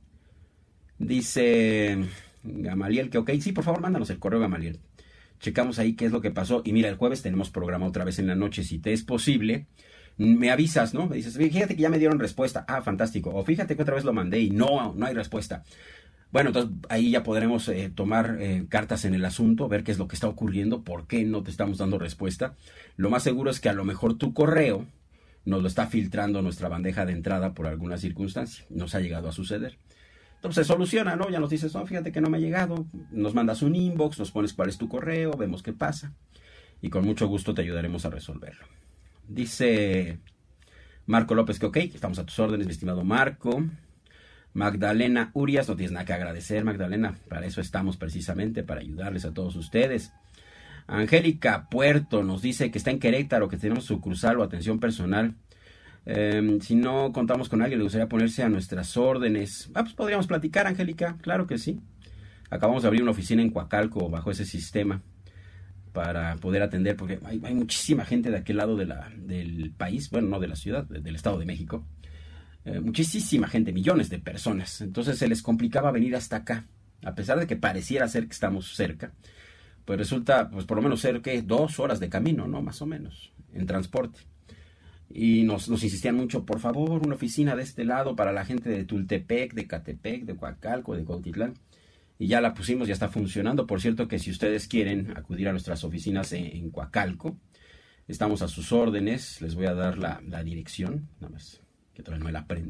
Dice Gamaliel que ok, sí, por favor, mándanos el correo, Gamaliel. Checamos ahí qué es lo que pasó. Y mira, el jueves tenemos programa otra vez en la noche. Si te es posible, me avisas, ¿no? Me dices, fíjate que ya me dieron respuesta. Ah, fantástico. O fíjate que otra vez lo mandé y no, no hay respuesta. Bueno, entonces ahí ya podremos eh, tomar eh, cartas en el asunto, ver qué es lo que está ocurriendo, por qué no te estamos dando respuesta. Lo más seguro es que a lo mejor tu correo nos lo está filtrando nuestra bandeja de entrada por alguna circunstancia. Nos ha llegado a suceder. Entonces se soluciona, ¿no? Ya nos dices, no, fíjate que no me ha llegado. Nos mandas un inbox, nos pones cuál es tu correo, vemos qué pasa. Y con mucho gusto te ayudaremos a resolverlo. Dice Marco López que ok, estamos a tus órdenes, mi estimado Marco. Magdalena Urias, no tienes nada que agradecer, Magdalena. Para eso estamos precisamente, para ayudarles a todos ustedes. Angélica Puerto nos dice que está en Querétaro, que tenemos sucursal o atención personal. Eh, si no contamos con alguien, le gustaría ponerse a nuestras órdenes. Ah, pues podríamos platicar, Angélica, claro que sí. Acabamos de abrir una oficina en Coacalco bajo ese sistema para poder atender, porque hay, hay muchísima gente de aquel lado de la, del país, bueno, no de la ciudad, de, del Estado de México. Eh, muchísima gente, millones de personas. Entonces se les complicaba venir hasta acá, a pesar de que pareciera ser que estamos cerca. Pues resulta, pues por lo menos ser que dos horas de camino, ¿no? Más o menos, en transporte. Y nos, nos insistían mucho, por favor, una oficina de este lado para la gente de Tultepec, de Catepec, de Coacalco, de Cuautitlán. Y ya la pusimos, ya está funcionando. Por cierto que si ustedes quieren acudir a nuestras oficinas en, en Coacalco, estamos a sus órdenes. Les voy a dar la, la dirección, nada más que todavía no me la aprendo.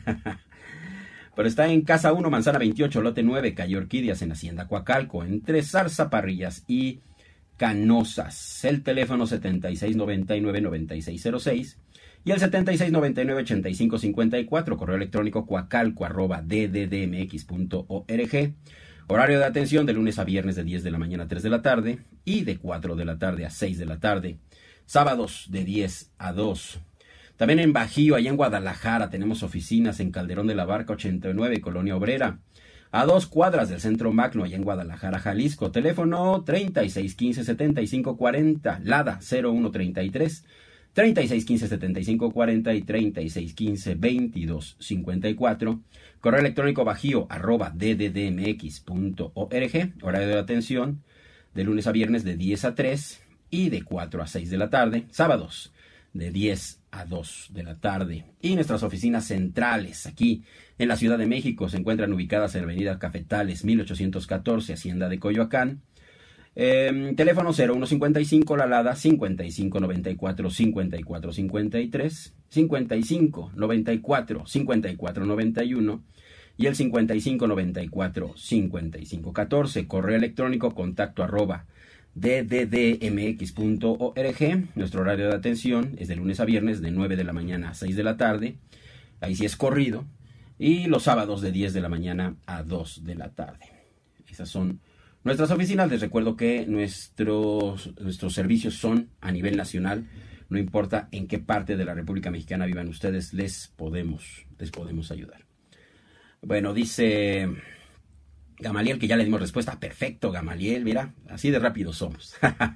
Pero está en Casa uno, Manzana veintiocho, Lote nueve, Calle Orquídeas, en Hacienda Coacalco, entre Zarzaparrillas y Canosas. El teléfono setenta y seis noventa y nueve, noventa y seis cero seis y el setenta y seis noventa y nueve, ochenta y cinco cincuenta y cuatro, correo electrónico coacalco arroba d d d m x punto org. Horario de atención de lunes a viernes de diez de la mañana a tres de la tarde y de cuatro de la tarde a seis de la tarde. Sábados de diez a dos. También en Bajío, allá en Guadalajara, tenemos oficinas en Calderón de la Barca ochenta y nueve, Colonia Obrera. A dos cuadras del Centro Magno, allá en Guadalajara, Jalisco. Teléfono treinta y seis quince, setenta y cinco cuarenta, Lada cero uno treinta y tres, treinta y seis quince, setenta y cinco cuarenta y treinta y seis quince, veintidós cincuenta y cuatro. Correo electrónico bajío arroba d d d m x punto org. Horario de atención de lunes a viernes de diez a tres y de cuatro a seis de la tarde. Sábados de diez a dos de la tarde. Y nuestras oficinas centrales aquí en la Ciudad de México se encuentran ubicadas en la avenida Cafetales mil ochocientos catorce, Hacienda de Coyoacán. Eh, teléfono cero uno cincuenta y cinco, la Lada cincuenta y cinco noventa y cuatro, cincuenta y cuatro cincuenta y tres, cincuenta y cinco noventa y cuatro, cincuenta y cuatro noventa y uno y el cincuenta y cinco noventa y cuatro, cincuenta y cinco catorce. Correo electrónico contacto arroba d d d m x punto org. Nuestro horario de atención es de lunes a viernes de nueve de la mañana a seis de la tarde. Ahí sí es corrido. Y los sábados de diez de la mañana a dos de la tarde. Esas son nuestras oficinas. Les recuerdo que nuestros, nuestros servicios son a nivel nacional. No importa en qué parte de la República Mexicana vivan ustedes, les podemos, les podemos ayudar. Bueno, dice Gamaliel que ya le dimos respuesta. Perfecto, Gamaliel, mira, así de rápido somos.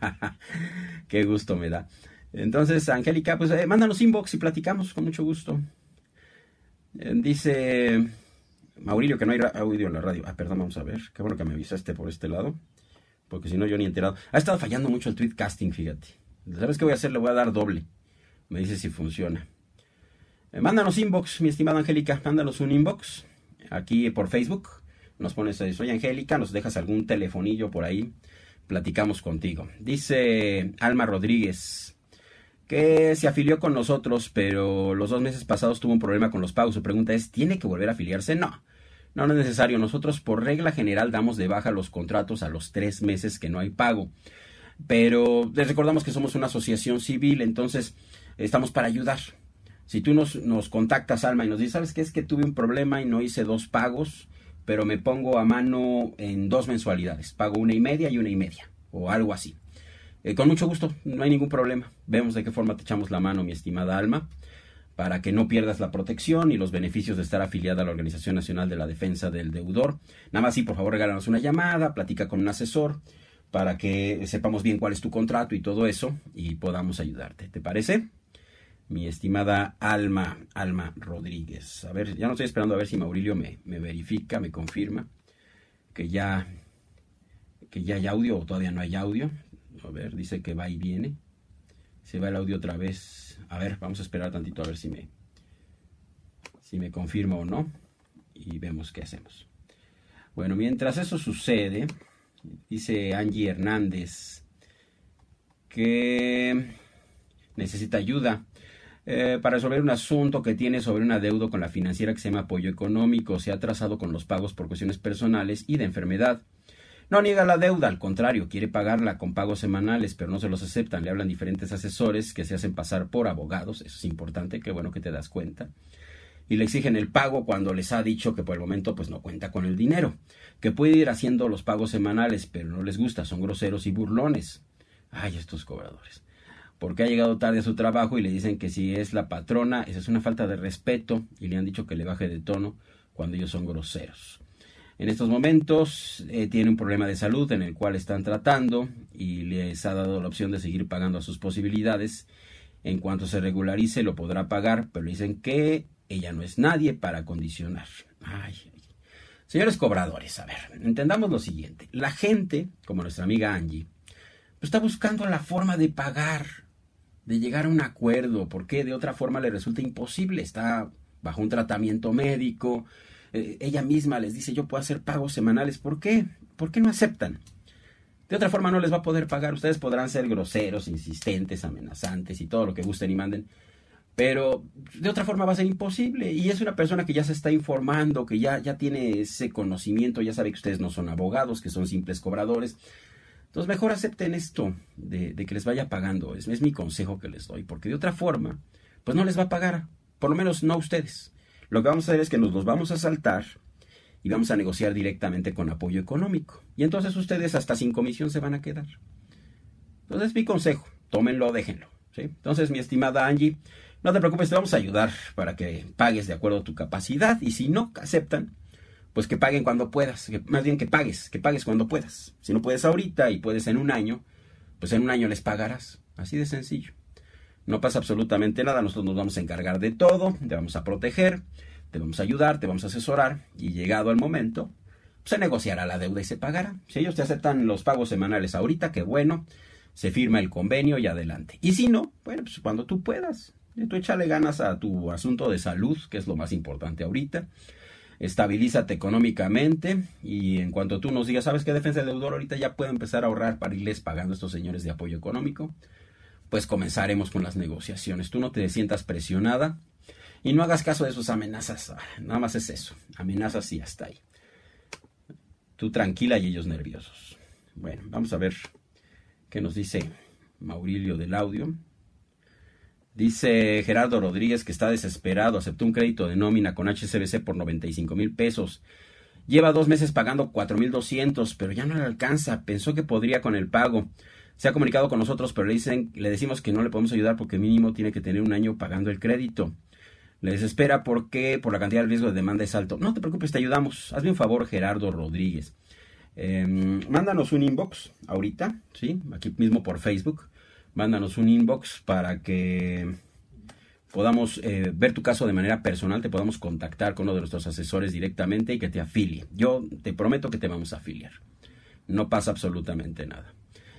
Qué gusto me da. Entonces, Angélica, pues eh, mándanos inbox y platicamos con mucho gusto. Eh, dice Maurilio que no hay audio en la radio. Ah, perdón, vamos a ver. Qué bueno que me avisaste por este lado. Porque si no, yo ni enterado. Ha estado fallando mucho el tweetcasting, fíjate. ¿Sabes qué voy a hacer? Le voy a dar doble. Me dice si funciona. Eh, mándanos inbox, mi estimada Angélica. Mándanos un inbox. Aquí por Facebook. Nos pones, eh, soy Angélica. Nos dejas algún telefonillo por ahí. Platicamos contigo. Dice Alma Rodríguez que se afilió con nosotros, pero los dos meses pasados tuvo un problema con los pagos. Su pregunta es, ¿tiene que volver a afiliarse? No, no, no es necesario. Nosotros por regla general damos de baja los contratos a los tres meses que no hay pago. Pero les recordamos que somos una asociación civil, entonces estamos para ayudar. Si tú nos, nos contactas, Alma, y nos dices, ¿sabes qué? Es que tuve un problema y no hice dos pagos, pero me pongo a mano en dos mensualidades. Pago una y media y una y media, o algo así. Eh, con mucho gusto, no hay ningún problema. Vemos de qué forma te echamos la mano, mi estimada Alma, para que no pierdas la protección y los beneficios de estar afiliada a la Organización Nacional de la Defensa del Deudor. Nada más sí, por favor, regálanos una llamada, platica con un asesor, para que sepamos bien cuál es tu contrato y todo eso, y podamos ayudarte. ¿Te parece? Mi estimada Alma, Alma Rodríguez. A ver, ya no estoy esperando a ver si Maurilio me, me verifica, me confirma que ya, que ya hay audio o todavía no hay audio. A ver, dice que va y viene. Se va el audio otra vez. A ver, vamos a esperar tantito a ver si me, si me confirma o no. Y vemos qué hacemos. Bueno, mientras eso sucede, dice Angie Hernández que necesita ayuda eh, para resolver un asunto que tiene sobre una deuda con la financiera que se llama Apoyo Económico. Se ha atrasado con los pagos por cuestiones personales y de enfermedad. No niega la deuda, al contrario, quiere pagarla con pagos semanales, pero no se los aceptan. Le hablan diferentes asesores que se hacen pasar por abogados, eso es importante, qué bueno que te das cuenta. Y le exigen el pago cuando les ha dicho que por el momento pues no cuenta con el dinero, que puede ir haciendo los pagos semanales, pero no les gusta, son groseros y burlones. Ay, estos cobradores. Porque ha llegado tarde a su trabajo y le dicen que si es la patrona, esa es una falta de respeto, y le han dicho que le baje de tono cuando ellos son groseros. En estos momentos eh, tiene un problema de salud en el cual están tratando y les ha dado la opción de seguir pagando a sus posibilidades. En cuanto se regularice lo podrá pagar, pero le dicen que ella no es nadie para condicionar. Ay, ay. Señores cobradores, a ver, entendamos lo siguiente. La gente, como nuestra amiga Angie, pues está buscando la forma de pagar, de llegar a un acuerdo, porque de otra forma le resulta imposible. Está bajo un tratamiento médico. Eh, ella misma les dice, yo puedo hacer pagos semanales. ¿Por qué? ¿Por qué no aceptan? De otra forma no les va a poder pagar. Ustedes podrán ser groseros, insistentes, amenazantes y todo lo que gusten y manden, pero de otra forma va a ser imposible. Y es una persona que ya se está informando, que ya, ya tiene ese conocimiento, ya sabe que ustedes no son abogados, que son simples cobradores. Entonces mejor acepten esto de, de que les vaya pagando. Es, es mi consejo que les doy, porque de otra forma pues no les va a pagar, por lo menos no a ustedes. Lo que vamos a hacer es que nos los vamos a saltar y vamos a negociar directamente con Apoyo Económico. Y entonces ustedes hasta sin comisión se van a quedar. Entonces mi consejo, tómenlo, déjenlo, ¿sí? Entonces mi estimada Angie, no te preocupes, te vamos a ayudar para que pagues de acuerdo a tu capacidad. Y si no aceptan, pues que paguen cuando puedas. Que, más bien que pagues, que pagues cuando puedas. Si no puedes ahorita y puedes en un año, pues en un año les pagarás. Así de sencillo. No pasa absolutamente nada, nosotros nos vamos a encargar de todo, te vamos a proteger, te vamos a ayudar, te vamos a asesorar, y llegado el momento, se negociará la deuda y se pagará. Si ellos te aceptan los pagos semanales ahorita, qué bueno, se firma el convenio y adelante. Y si no, bueno, pues cuando tú puedas, tú échale ganas a tu asunto de salud, que es lo más importante ahorita, estabilízate económicamente, y en cuanto tú nos digas, ¿sabes qué? Defensa del Deudor ahorita ya puedo empezar a ahorrar para irles pagando a estos señores de Apoyo Económico, pues comenzaremos con las negociaciones. Tú no te sientas presionada y no hagas caso de sus amenazas. Nada más es eso, amenazas y hasta ahí. Tú tranquila y ellos nerviosos. Bueno, vamos a ver qué nos dice Maurilio del audio. Dice Gerardo Rodríguez que está desesperado, aceptó un crédito de nómina con H S B C por noventa y cinco mil pesos. Lleva dos meses pagando cuatro mil doscientos, pero ya no le alcanza. Pensó que podría con el pago. Se ha comunicado con nosotros, pero le dicen, le decimos que no le podemos ayudar porque mínimo tiene que tener un año pagando el crédito. Le desespera porque por la cantidad de riesgo de demanda es alto. No te preocupes, te ayudamos. Hazme un favor, Gerardo Rodríguez. Eh, mándanos un inbox ahorita, ¿sí? Aquí mismo por Facebook. Mándanos un inbox para que podamos eh, ver tu caso de manera personal, te podamos contactar con uno de nuestros asesores directamente y que te afilie. Yo te prometo que te vamos a afiliar. No pasa absolutamente nada.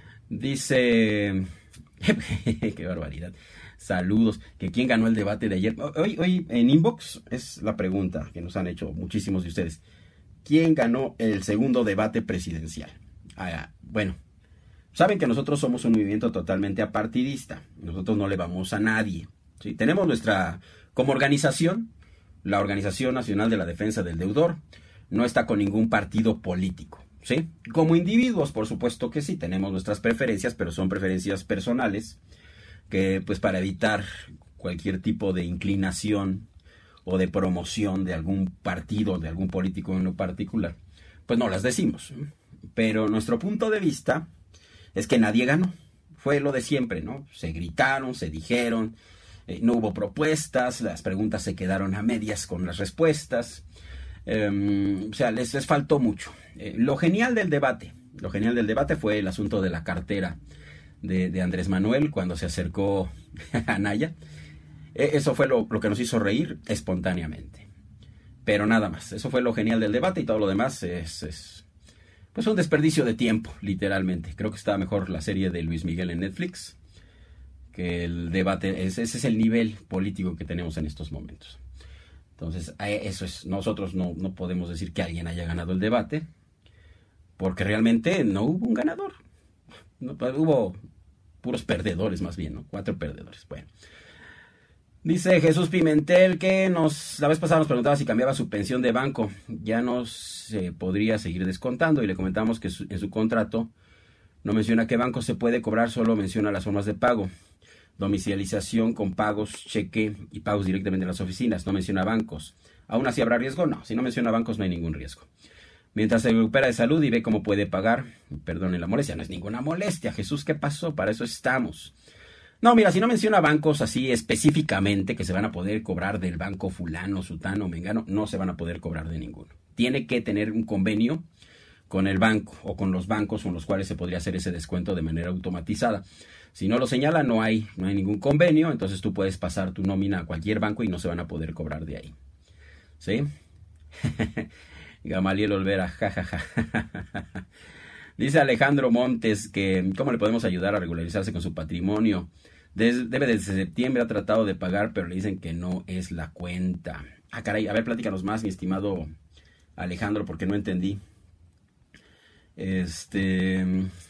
Dice... ¡Qué barbaridad! Saludos. ¿Que quién ganó el debate de ayer? Hoy, hoy en Inbox es la pregunta que nos han hecho muchísimos de ustedes. ¿Quién ganó el segundo debate presidencial? Ah, bueno, saben que nosotros somos un movimiento totalmente apartidista. Nosotros no le vamos a nadie. ¿Sí? Tenemos nuestra, como organización, la Organización Nacional de la Defensa del Deudor, no está con ningún partido político. ¿Sí? Como individuos, por supuesto que sí, tenemos nuestras preferencias, pero son preferencias personales, que pues para evitar cualquier tipo de inclinación o de promoción de algún partido, de algún político en lo particular, pues no las decimos. Pero nuestro punto de vista es que nadie ganó. Fue lo de siempre, ¿no? Se gritaron, se dijeron, eh, no hubo propuestas, las preguntas se quedaron a medias con las respuestas. Eh, o sea, les, les faltó mucho. Eh, lo genial del debate, lo genial del debate fue el asunto de la cartera de, de Andrés Manuel cuando se acercó a Anaya. Eh, eso fue lo, lo que nos hizo reír espontáneamente. Pero nada más, eso fue lo genial del debate y todo lo demás es, es pues un desperdicio de tiempo, literalmente. Creo que está mejor la serie de Luis Miguel en Netflix que el debate. Ese, ese es el nivel político que tenemos en estos momentos. Entonces, eso es, nosotros no, no podemos decir que alguien haya ganado el debate, porque realmente no hubo un ganador. No, hubo puros perdedores más bien, ¿no? Cuatro perdedores. Bueno. Dice Jesús Pimentel que nos la vez pasada nos preguntaba si cambiaba su pensión de banco. Ya no se podría seguir descontando y le comentamos que su, en su contrato no menciona qué banco se puede cobrar, solo menciona las formas de pago. Domicilización con pagos, cheque y pagos directamente en las oficinas. No menciona bancos. ¿Aún así habrá riesgo? No. Si no menciona bancos no hay ningún riesgo. Mientras se recupera de salud y ve cómo puede pagar. Perdone la molestia. No es ninguna molestia. Jesús, ¿qué pasó? Para eso estamos. No, mira, si no menciona bancos así específicamente que se van a poder cobrar del banco fulano, sutano, mengano, no se van a poder cobrar de ninguno. Tiene que tener un convenio con el banco o con los bancos con los cuales se podría hacer ese descuento de manera automatizada. Si no lo señala, no hay, no hay ningún convenio, entonces tú puedes pasar tu nómina a cualquier banco y no se van a poder cobrar de ahí. ¿Sí? Gamaliel Olvera, jajaja. Dice Alejandro Montes que ¿cómo le podemos ayudar a regularizarse con su patrimonio? Des, debe desde septiembre ha tratado de pagar, pero le dicen que no es la cuenta. Ah, caray, a ver, platícanos más, mi estimado Alejandro, porque no entendí. Este...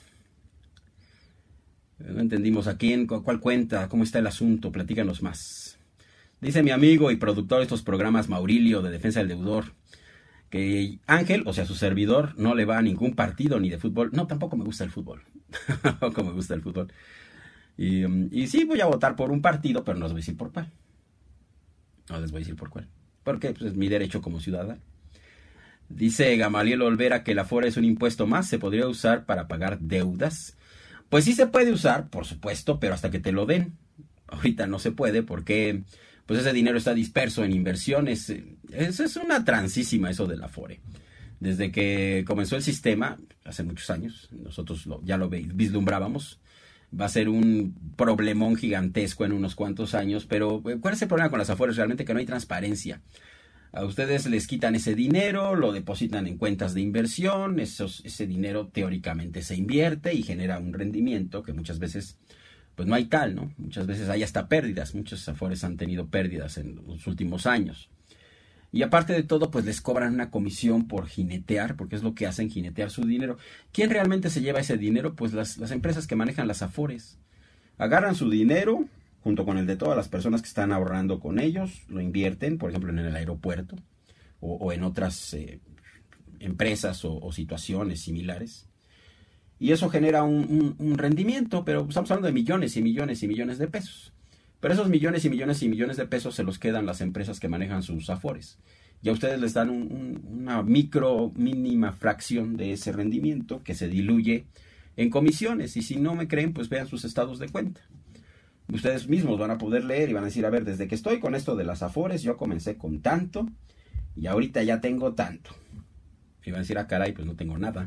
No entendimos a quién, cuál cuenta, cómo está el asunto, platícanos más. Dice mi amigo y productor de estos programas, Maurilio, de Defensa del Deudor, que Ángel, o sea, su servidor, no le va a ningún partido ni de fútbol. No, tampoco me gusta el fútbol. Tampoco me gusta el fútbol. Y, y sí, voy a votar por un partido, pero no les voy a decir por cuál. No les voy a decir por cuál. Porque pues, es mi derecho como ciudadano. Dice Gamaliel Olvera que el Afore es un impuesto más, se podría usar para pagar deudas. Pues sí se puede usar, por supuesto, pero hasta que te lo den. Ahorita no se puede porque pues ese dinero está disperso en inversiones. Eso es una transísima eso del Afore. Desde que comenzó el sistema, hace muchos años, nosotros lo, ya lo vislumbrábamos, va a ser un problemón gigantesco en unos cuantos años, pero ¿cuál es el problema con las Afores? Realmente que no hay transparencia. A ustedes les quitan ese dinero, lo depositan en cuentas de inversión, esos, ese dinero teóricamente se invierte y genera un rendimiento que muchas veces pues no hay tal, ¿no? Muchas veces hay hasta pérdidas, muchos Afores han tenido pérdidas en los últimos años. Y aparte de todo, pues les cobran una comisión por jinetear, porque es lo que hacen, jinetear su dinero. ¿Quién realmente se lleva ese dinero? Pues las, las empresas que manejan las Afores. Agarran su dinero junto con el de todas las personas que están ahorrando con ellos, lo invierten, por ejemplo, en el aeropuerto o, o en otras eh, empresas o, o situaciones similares. Y eso genera un, un, un rendimiento, pero estamos hablando de millones y millones y millones de pesos. Pero esos millones y millones y millones de pesos se los quedan las empresas que manejan sus Afores. Y a ustedes les dan un, un, una micro, mínima fracción de ese rendimiento que se diluye en comisiones. Y si no me creen, pues vean sus estados de cuenta. Ustedes mismos van a poder leer y van a decir, a ver, desde que estoy con esto de las Afores, yo comencé con tanto y ahorita ya tengo tanto. Y van a decir, ah, caray, pues no tengo nada.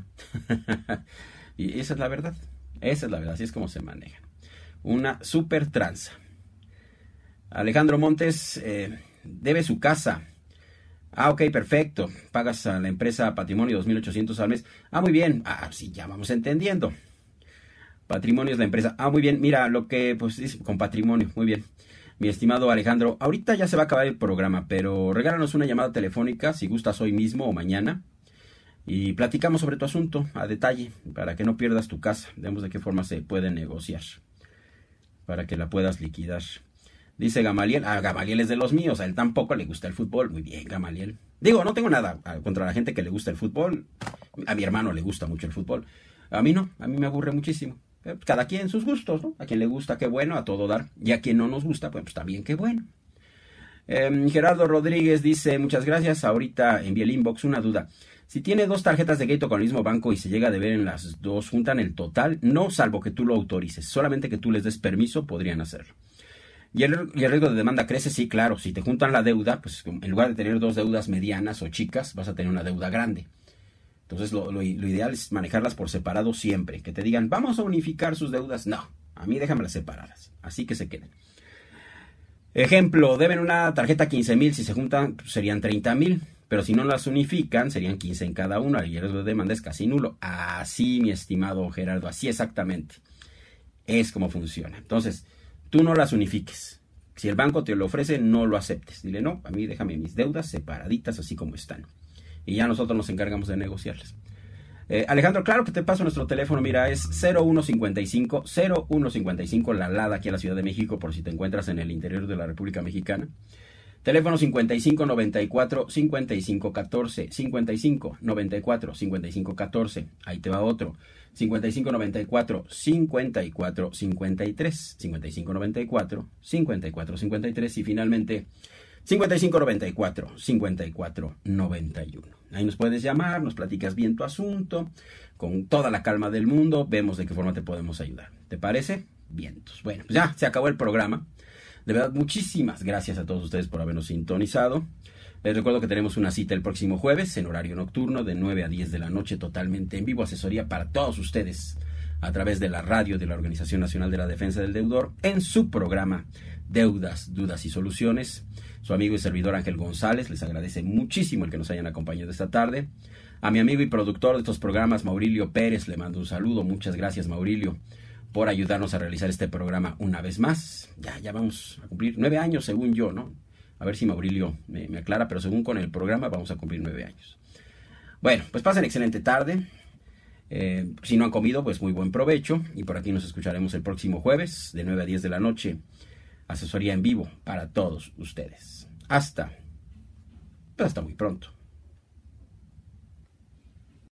Y esa es la verdad. Esa es la verdad, así es como se maneja. Una super tranza. Alejandro Montes, eh, debe su casa. Ah, ok, perfecto. Pagas a la empresa Patrimonio dos mil ochocientos al mes. Ah, muy bien. Ah, sí, ya vamos entendiendo. Patrimonio es la empresa. Ah, muy bien. Mira, lo que, pues, dice con Patrimonio. Muy bien. Mi estimado Alejandro, ahorita ya se va a acabar el programa, pero regálanos una llamada telefónica, si gustas hoy mismo o mañana, y platicamos sobre tu asunto a detalle, para que no pierdas tu casa. Vemos de qué forma se puede negociar, para que la puedas liquidar. Dice Gamaliel, ah, Gamaliel es de los míos, a él tampoco le gusta el fútbol. Muy bien, Gamaliel. Digo, no tengo nada contra la gente que le gusta el fútbol. A mi hermano le gusta mucho el fútbol. A mí no, a mí me aburre muchísimo. Cada quien sus gustos, ¿no? A quien le gusta, qué bueno, a todo dar. Y a quien no nos gusta, pues, pues también qué bueno. Eh, Gerardo Rodríguez dice, muchas gracias. Ahorita envié el inbox una duda. Si tiene dos tarjetas de crédito con el mismo banco y se llega a deber en las dos, ¿juntan el total? No, salvo que tú lo autorices. Solamente que tú les des permiso, podrían hacerlo. ¿Y el, y el riesgo de demanda crece? Sí, claro. Si te juntan la deuda, pues en lugar de tener dos deudas medianas o chicas, vas a tener una deuda grande. Entonces lo, lo, lo ideal es manejarlas por separado siempre. Que te digan, vamos a unificar sus deudas. No, a mí déjamelas separadas. Así que se queden. Ejemplo, deben una tarjeta quince mil. Si se juntan, pues serían treinta mil. Pero si no las unifican, serían quince en cada una. Y el riesgo de demanda es casi nulo. Así, mi estimado Gerardo, así exactamente. Es como funciona. Entonces, tú no las unifiques. Si el banco te lo ofrece, no lo aceptes. Dile, no, a mí déjame mis deudas separaditas así como están. Y ya nosotros nos encargamos de negociarlas. Eh, Alejandro, claro que te paso nuestro teléfono. Mira, es cero uno cincuenta y cinco, cero uno cincuenta y cinco, la Lada aquí a la Ciudad de México, por si te encuentras en el interior de la República Mexicana. Teléfono cincuenta y cinco noventa y cuatro cincuenta y cinco catorce, cincuenta y cinco noventa y cuatro cincuenta y cinco catorce. Ahí te va otro. cincuenta y cinco noventa y cuatro cincuenta y cuatro cincuenta y tres, cincuenta y cinco noventa y cuatro cincuenta y cuatro cincuenta y tres y finalmente cincuenta y cinco noventa y cuatro cincuenta y cuatro noventa y uno. Ahí nos puedes llamar, nos platicas bien tu asunto, con toda la calma del mundo, vemos de qué forma te podemos ayudar. ¿Te parece? Vientos. Bueno, pues ya se acabó el programa. De verdad, muchísimas gracias a todos ustedes por habernos sintonizado. Les recuerdo que tenemos una cita el próximo jueves en horario nocturno de nueve a diez de la noche, totalmente en vivo, asesoría para todos ustedes a través de la radio de la Organización Nacional de la Defensa del Deudor en su programa Deudas, Dudas y Soluciones. Su amigo y servidor Ángel González les agradece muchísimo el que nos hayan acompañado esta tarde. A mi amigo y productor de estos programas, Maurilio Pérez, le mando un saludo. Muchas gracias, Maurilio, por ayudarnos a realizar este programa una vez más. Ya, ya vamos a cumplir nueve años, según yo, ¿no? A ver si Maurilio me, me aclara, pero según con el programa vamos a cumplir nueve años. Bueno, pues pasen excelente tarde. Eh, si no han comido, pues muy buen provecho. Y por aquí nos escucharemos el próximo jueves de nueve a diez de la noche. Asesoría en vivo para todos ustedes. Hasta, pues hasta muy pronto.